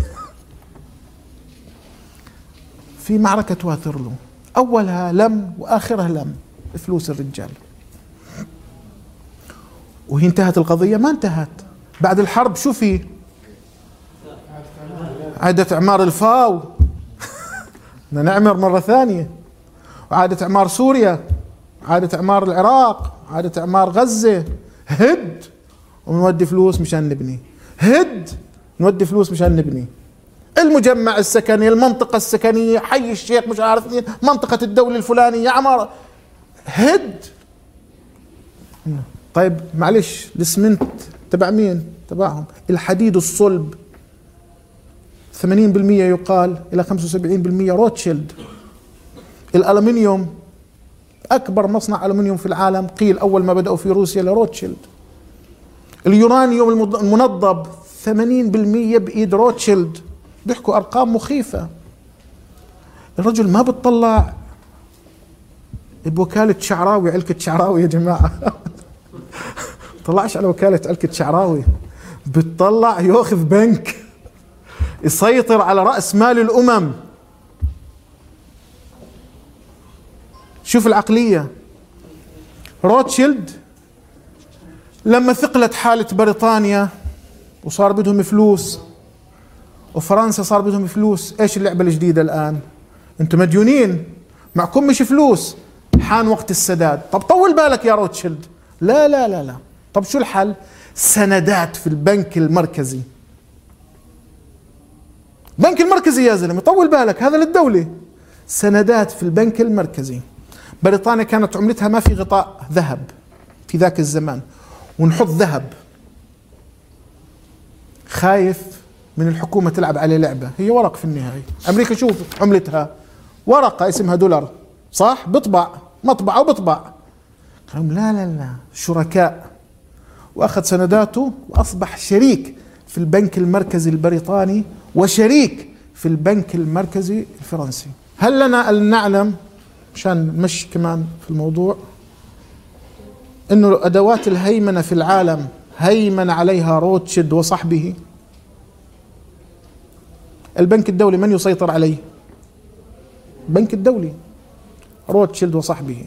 في معركة واثرلو، أولها لم وآخرها لم، فلوس الرجال. وهي انتهت القضية؟ ما انتهت. بعد الحرب شو في؟ عادة إعمار الفاو. بدنا نعمر مرة ثانية. وعادة إعمار سوريا، عادة إعمار العراق، عادة إعمار غزة. هد ونودي فلوس مشان نبني، هد نودي فلوس مشان نبني. المجمع السكني، المنطقة السكنية، حي الشيخ، مش عارف مين، منطقة الدولة الفلانية، عمارة، هد. طيب معلش، الاسمنت تبع مين؟ تبعهم. الحديد الصلب ثمانين بالمئة يقال إلى خمسة وسبعين بالمئة روتشيلد. الألمنيوم أكبر مصنع ألمنيوم في العالم قيل أول ما بدأوا في روسيا لروتشيلد. اليورانيوم المنضب ثمانين بالمئة بإيد روتشيلد. بيحكوا أرقام مخيفة. الرجل ما بتطلع بوكالة شعراوي، علكة شعراوي يا جماعة طلعش على وكالة علكة شعراوي، بتطلع ياخذ بنك يسيطر على رأس مال الأمم. شوف العقلية. روتشيلد لما ثقلت حالة بريطانيا وصار بدهم فلوس وفرنسا صار بدهم فلوس، ايش اللعبة الجديدة الآن؟ انتم مديونين، معكم مش فلوس، حان وقت السداد. طب طول بالك يا روتشيلد. لا لا لا لا. طب شو الحل؟ سندات في البنك المركزي. البنك المركزي يا زلمة طول بالك، هذا للدولة. سندات في البنك المركزي. بريطانيا كانت عملتها ما في غطاء ذهب في ذاك الزمان، ونحط ذهب. خايف من الحكومة تلعب عليه لعبة، هي ورق في النهاية. أمريكا شوف عملتها ورقة اسمها دولار، صح؟ بطبع مطبعة وبطبع. قالوا لا لا لا، شركاء. وأخذ سنداته وأصبح شريك في البنك المركزي البريطاني وشريك في البنك المركزي الفرنسي. هل لنا أن نعلم، مشان نمشي كمان في الموضوع، إنه أدوات الهيمنة في العالم هيمن عليها روتشيلد وصحبه؟ البنك الدولي من يسيطر عليه؟ البنك الدولي، روتشيلد وصحبه.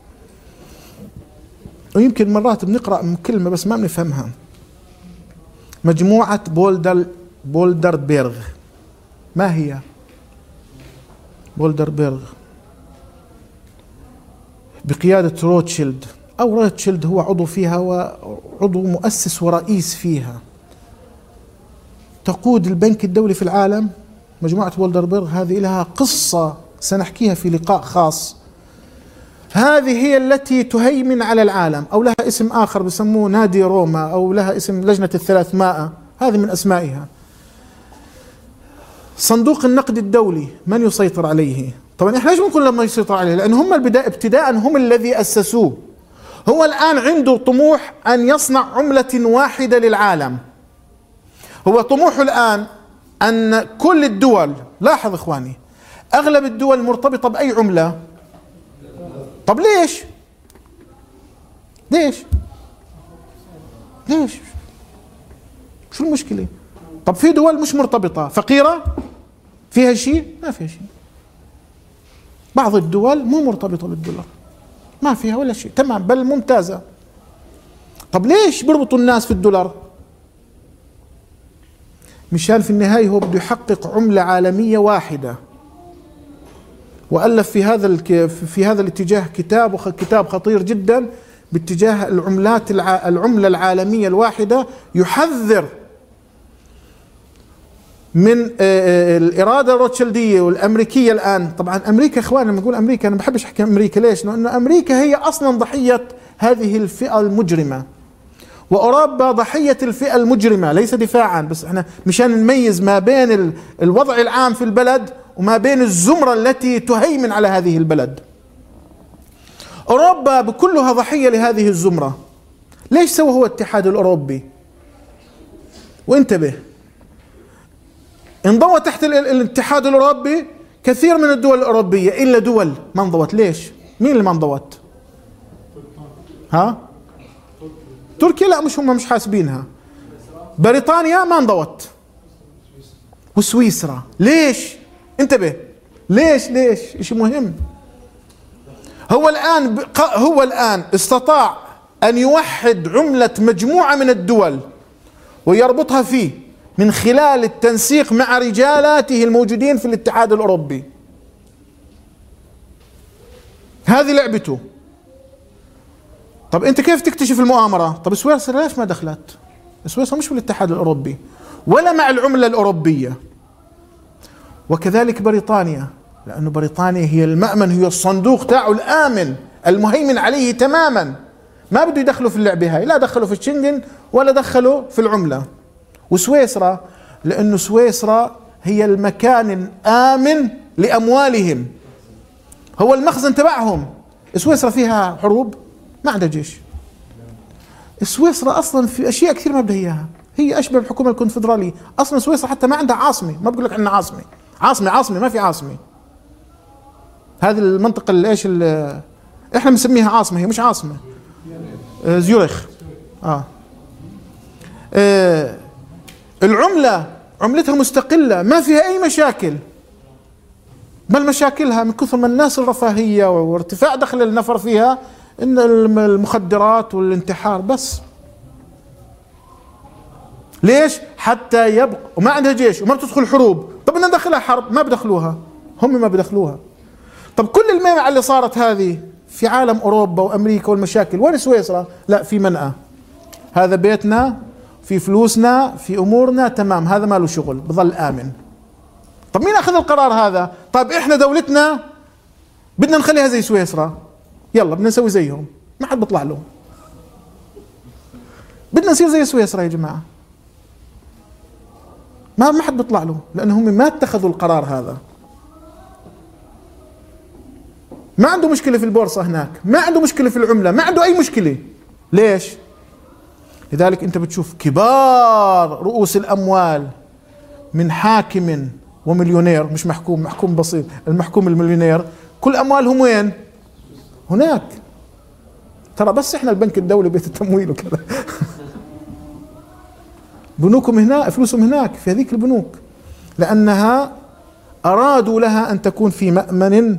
ويمكن مرات بنقرأ من كلمة بس ما بنفهمها. مجموعة بولدر بولدربيرغ، ما هي بولدربيرغ؟ بقيادة روتشيلد، أو روتشيلد هو عضو فيها وعضو مؤسس ورئيس فيها. تقود البنك الدولي في العالم. مجموعة بولدربيرغ هذه لها قصة سنحكيها في لقاء خاص. هذه هي التي تهيمن على العالم، أو لها اسم آخر بسموه نادي روما، أو لها اسم لجنة الثلاثمائة، هذه من أسمائها. صندوق النقد الدولي من يسيطر عليه؟ طبعا احنا ليش بنقول لما يسيطر عليه؟ لأن هم البداية ابتداء هم الذي أسسوه. هو الآن عنده طموح أن يصنع عملة واحدة للعالم. هو طموحه الآن أن كل الدول، لاحظ إخواني، أغلب الدول مرتبطة بأي عملة؟ طب ليش؟ ليش؟ ليش؟ شو المشكلة؟ طب في دول مش مرتبطة، فقيرة؟ فيها شيء؟ ما فيها شيء. بعض الدول مو مرتبطة بالدولار، ما فيها ولا شيء، تمام، بل ممتازة. طب ليش بيربطوا الناس في الدولار؟ مشان في النهاية هو بده يحقق عملة عالمية واحدة. وألف في هذا في هذا الاتجاه كتاب وكتاب خطير جدا باتجاه العملات العملة العالمية الواحدة، يحذر من الإرادة الروتشيلدية والأمريكية الآن. طبعا أمريكا إخواني، لما نقول أمريكا أنا ما بحبش أحكي أمريكا، ليش؟ لأنه أمريكا هي أصلا ضحية هذه الفئة المجرمة، وأوروبا ضحية الفئة المجرمة، ليس دفاعا، بس احنا مشان نميز ما بين الوضع العام في البلد وما بين الزمرة التي تهيمن على هذه البلد. أوروبا بكلها ضحية لهذه الزمرة. ليش سوى هو الاتحاد الأوروبي؟ وانتبه، انضوى تحت الاتحاد الأوروبي كثير من الدول الأوروبية، إلا دول ما انضوت. ليش؟ مين اللي ما انضوت؟ ها؟ تركيا لا، مش هم مش حاسبينها. بريطانيا ما انضوت، وسويسرا. ليش؟ انتبه، ليش؟ ليش؟ شيء مهم. هو الآن هو الآن استطاع أن يوحد عملة مجموعة من الدول ويربطها فيه من خلال التنسيق مع رجالاته الموجودين في الاتحاد الأوروبي. هذه لعبته. طب أنت كيف تكتشف المؤامرة؟ طب سويسرا ليش ما دخلت؟ سويسرا مش في الاتحاد الأوروبي ولا مع العملة الأوروبية. وكذلك بريطانيا، لأنه بريطانيا هي المأمن، هي الصندوق تاعه الآمن المهيمن عليه تماما، ما بده يدخلوا في اللعبة هاي، لا دخلوا في الشنغن ولا دخلوا في العملة. وسويسرا لأنه سويسرا هي المكان الآمن لأموالهم، هو المخزن تبعهم. سويسرا فيها حروب؟ ما عندها جيش. سويسرا أصلا في أشياء كثير ما بدها إياها، هي أشبه بالحكومة الكونفدرالية. أصلا سويسرا حتى ما عندها عاصمة، ما بقول لك عندنا عاصمة، عاصمة عاصمة ما في عاصمة. هذه المنطقة اللي إيش اللي إحنا بنسميها عاصمة، هي مش عاصمة. آه زيورخ. آه. آه العملة عملتها مستقلة، ما فيها أي مشاكل، بل مشاكلها من كثر ما الناس الرفاهية وارتفاع دخل النفر فيها إن المخدرات والانتحار بس. ليش؟ حتى يبقى، وما عندها جيش وما بتدخل حروب. طب بدنا ندخلها حرب، ما بدخلوها، هم ما بدخلوها. طب كل الميمعة اللي صارت هذه في عالم أوروبا وأمريكا والمشاكل، وين سويسرا؟ لا، في منأى، هذا بيتنا، في فلوسنا، في أمورنا، تمام، هذا ما له شغل، بظل آمن. طب مين أخذ القرار هذا؟ طب إحنا دولتنا بدنا نخليها زي سويسرا، يلا بدنا نسوي زيهم، ما حد بيطلع له. بدنا نصير زي سويسرا يا جماعة، ما ما حد بيطلع له، لأنهم ما اتخذوا القرار هذا. ما عنده مشكلة في البورصة هناك، ما عنده مشكلة في العملة، ما عنده أي مشكلة. ليش؟ لذلك أنت بتشوف كبار رؤوس الأموال من حاكم ومليونير، مش محكوم، محكوم بسيط، المحكوم المليونير، كل أموالهم وين؟ هناك. ترى بس إحنا البنك الدولي بيت التمويل وكذا بنوكم هناك، فلوسهم هناك في هذيك البنوك، لأنها أرادوا لها أن تكون في مأمن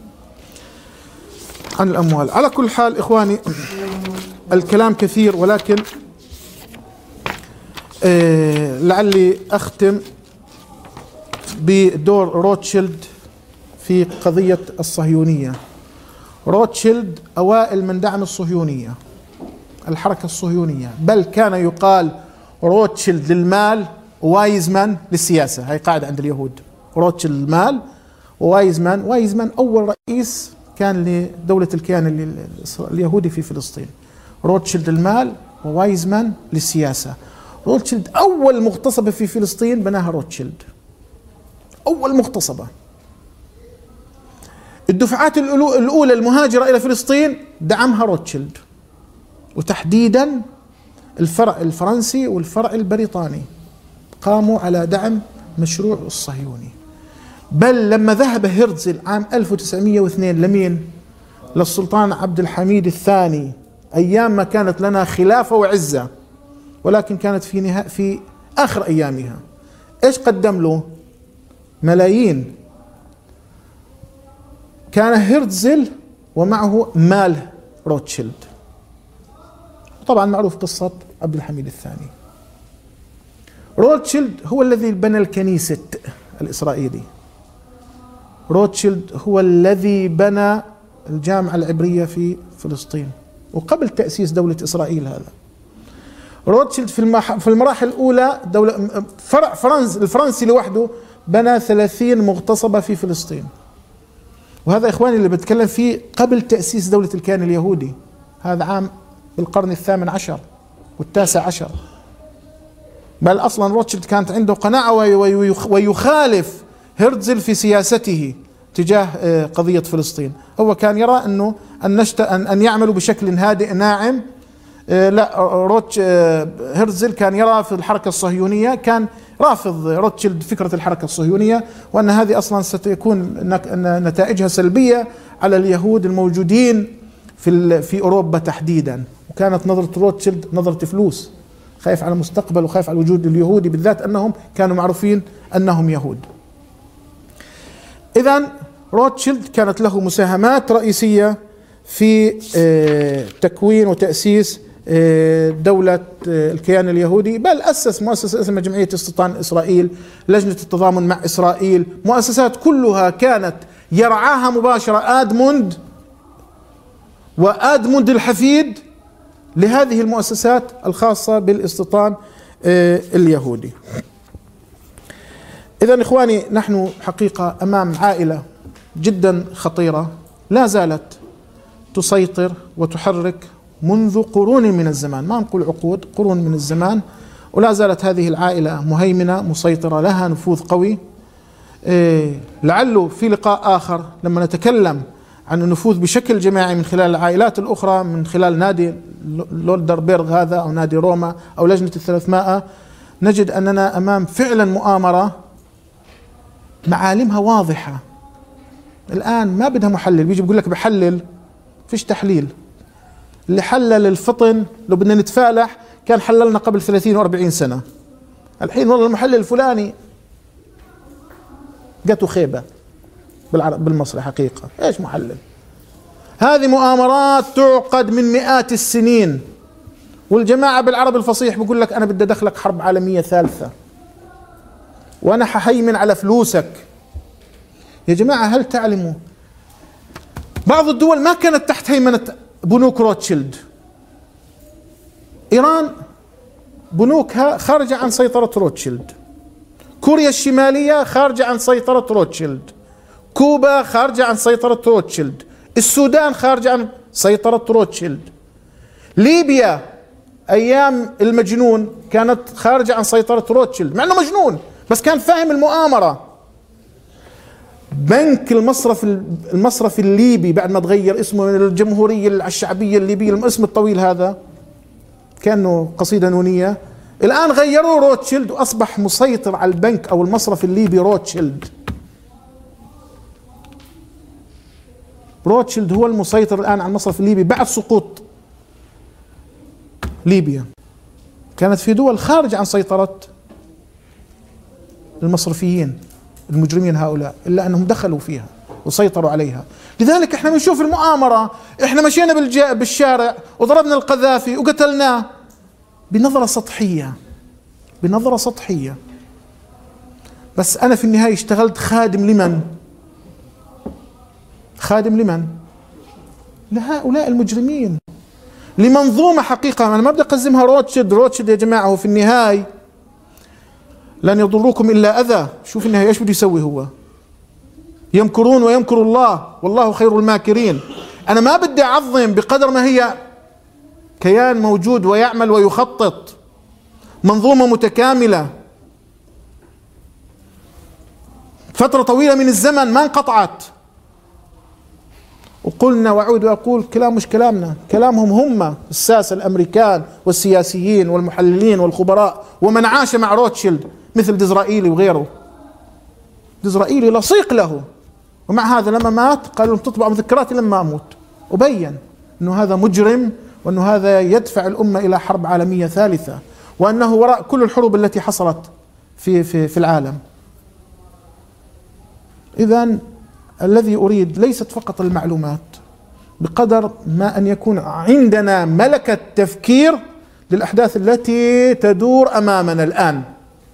عن الأموال. على كل حال إخواني، الكلام كثير، ولكن آه لعلي أختم بدور روتشيلد في قضية الصهيونية. روتشيلد أوائل من دعم الصهيونية، الحركة الصهيونية، بل كان يقال روتشيلد للمال ووايزمان للسياسة. هاي قاعدة عند اليهود، روتشيلد للمال ووايزمان. وايزمان أول رئيس كان لدولة الكيان اليهودي في فلسطين. روتشيلد المال ووايزمان للسياسة. روتشيلد أول مغتصبة في فلسطين بناها روتشيلد، أول مغتصبة. الدفعات الأولى المهاجرة إلى فلسطين دعمها روتشيلد، وتحديدا الفرع الفرنسي والفرع البريطاني قاموا على دعم مشروع الصهيوني. بل لما ذهب هرتزل عام ألف وتسعمئة واثنين لمين؟ للسلطان عبد الحميد الثاني، أيام ما كانت لنا خلافة وعزة، ولكن كانت في نهاية في آخر أيامها. إيش قدم له؟ ملايين. كان هرتزل ومعه مال روتشيلد. طبعا معروف قصة عبد الحميد الثاني. روتشيلد هو الذي بنى الكنيسة الإسرائيلي. روتشيلد هو الذي بنى الجامعة العبرية في فلسطين، وقبل تأسيس دولة إسرائيل. هذا روتشيلد في في المراحل الأولى دولة فرع فرنسا الفرنسي لوحده بنى ثلاثين مغتصبة في فلسطين. وهذا إخواني اللي بتكلم فيه قبل تأسيس دولة الكيان اليهودي، هذا عام بالقرن الثامن عشر والتاسع عشر. بل أصلا روتشيلد كانت عنده قناعة ويخالف هرتزل في سياسته تجاه قضية فلسطين. هو كان يرى أنه أن, نشت... أن يعملوا بشكل هادئ ناعم. لا، روتش هرتزل كان يرى في الحركة الصهيونية، كان رافض روتشيلد فكرة الحركة الصهيونية، وأن هذه أصلا ستكون نتائجها سلبية على اليهود الموجودين في في أوروبا تحديدا. وكانت نظرة روتشيلد نظرة فلوس، خايف على المستقبل وخايف على الوجود اليهودي، بالذات أنهم كانوا معروفين أنهم يهود. إذن روتشيلد كانت له مساهمات رئيسية في تكوين وتأسيس دولة الكيان اليهودي، بل أسس مؤسسة اسمها جمعية استيطان إسرائيل، لجنة التضامن مع إسرائيل، مؤسسات كلها كانت يرعاها مباشرة آدموند، وآدموند الحفيد لهذه المؤسسات الخاصة بالاستيطان اليهودي. إذن إخواني، نحن حقيقة أمام عائلة جدا خطيرة لا زالت تسيطر وتحرك منذ قرون من الزمان، ما نقول عقود، قرون من الزمان، ولا زالت هذه العائلة مهيمنة مسيطرة، لها نفوذ قوي. إيه لعله في لقاء آخر لما نتكلم عن النفوذ بشكل جماعي من خلال العائلات الأخرى، من خلال نادي لولدربيرغ هذا أو نادي روما أو لجنة الثلاثمائة، نجد أننا أمام فعلا مؤامرة معالمها واضحة. الآن ما بدها محلل، بيجي بيقول لك بحلل، فيش تحليل. اللي حلل الفطن لو بدنا نتفالح كان حللنا قبل ثلاثين وأربعين سنة. الحين والله المحلل الفلاني جاته خيبة بالمصري حقيقة. ايش محلل؟ هذه مؤامرات تعقد من مئات السنين، والجماعة بالعرب الفصيح بيقول لك أنا بدي أدخلك حرب عالمية ثالثة وأنا حهيمن على فلوسك. يا جماعة، هل تعلموا بعض الدول ما كانت تحت هيمنة بنوك روتشيلد؟ إيران بنوكها خارجة عن سيطرة روتشيلد، كوريا الشمالية خارجة عن سيطرة روتشيلد، كوبا خارجة عن سيطرة روتشيلد، السودان خارجة عن سيطرة روتشيلد، ليبيا أيام المجنون كانت خارجة عن سيطرة روتشيلد، مع أنه مجنون بس كان فاهم المؤامرة. بنك المصرف المصرف الليبي بعد ما تغير اسمه من الجمهورية الشعبية الليبية، الاسم الطويل هذا كأنه قصيدة نونية، الآن غيروا روتشيلد وأصبح مسيطر على البنك أو المصرف الليبي روتشيلد. روتشيلد هو المسيطر الآن على المصرف الليبي بعد سقوط ليبيا. كانت في دول خارج عن سيطرة المصرفيين المجرمين هؤلاء، إلا أنهم دخلوا فيها وسيطروا عليها. لذلك احنا بنشوف المؤامرة، احنا مشينا بالشارع وضربنا القذافي وقتلناه بنظرة سطحية، بنظرة سطحية. بس أنا في النهاية اشتغلت خادم لمن؟ خادم لمن؟ لهؤلاء المجرمين، لمنظومة حقيقة. أنا ما بدي أقزمها روتشيلد. روتشيلد يا جماعة هو في النهاية لن يضركم إلا أذى. شوف النهاية إيش بده يسوي هو؟ يمكرون ويمكر الله والله خير الماكرين. أنا ما بدي أعظم بقدر ما هي كيان موجود ويعمل ويخطط، منظومة متكاملة فترة طويلة من الزمن ما انقطعت. وقلنا وأعود وأقول كلام مش كلامنا، كلامهم هم الساسة الأمريكان والسياسيين والمحللين والخبراء ومن عاش مع روتشيلد مثل ديزرائيلي وغيره. ديزرائيلي لصيق له، ومع هذا لما مات قالوا لهم تطبع مذكراتي لما أموت، وبين أنه هذا مجرم وأنه هذا يدفع الأمة إلى حرب عالمية ثالثة، وأنه وراء كل الحروب التي حصلت في في في العالم. إذن الذي أريد ليست فقط المعلومات، بقدر ما أن يكون عندنا ملكة تفكير للأحداث التي تدور أمامنا الآن،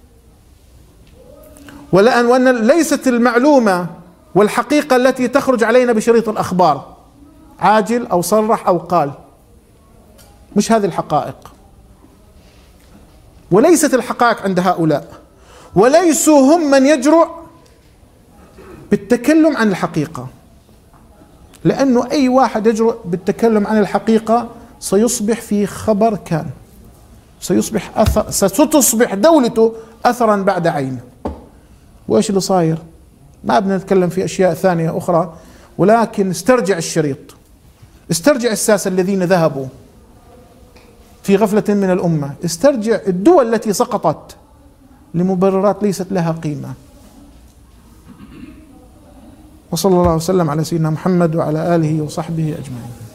ولأن وأن ليست المعلومة والحقيقة التي تخرج علينا بشريط الأخبار عاجل أو صرح أو قال، مش هذه الحقائق، وليست الحقائق عند هؤلاء، وليسوا هم من يجرؤ بالتكلم عن الحقيقة، لأنه أي واحد يجرؤ بالتكلم عن الحقيقة سيصبح في خبر كان، سيصبح أثر، ستصبح دولته أثرا بعد عين. وإيش اللي صاير؟ ما بدنا نتكلم في أشياء ثانية أخرى، ولكن استرجع الشريط، استرجع الساسة الذين ذهبوا في غفلة من الأمة، استرجع الدول التي سقطت لمبررات ليست لها قيمة. وصلى الله وسلم على سيدنا محمد وعلى آله وصحبه أجمعين.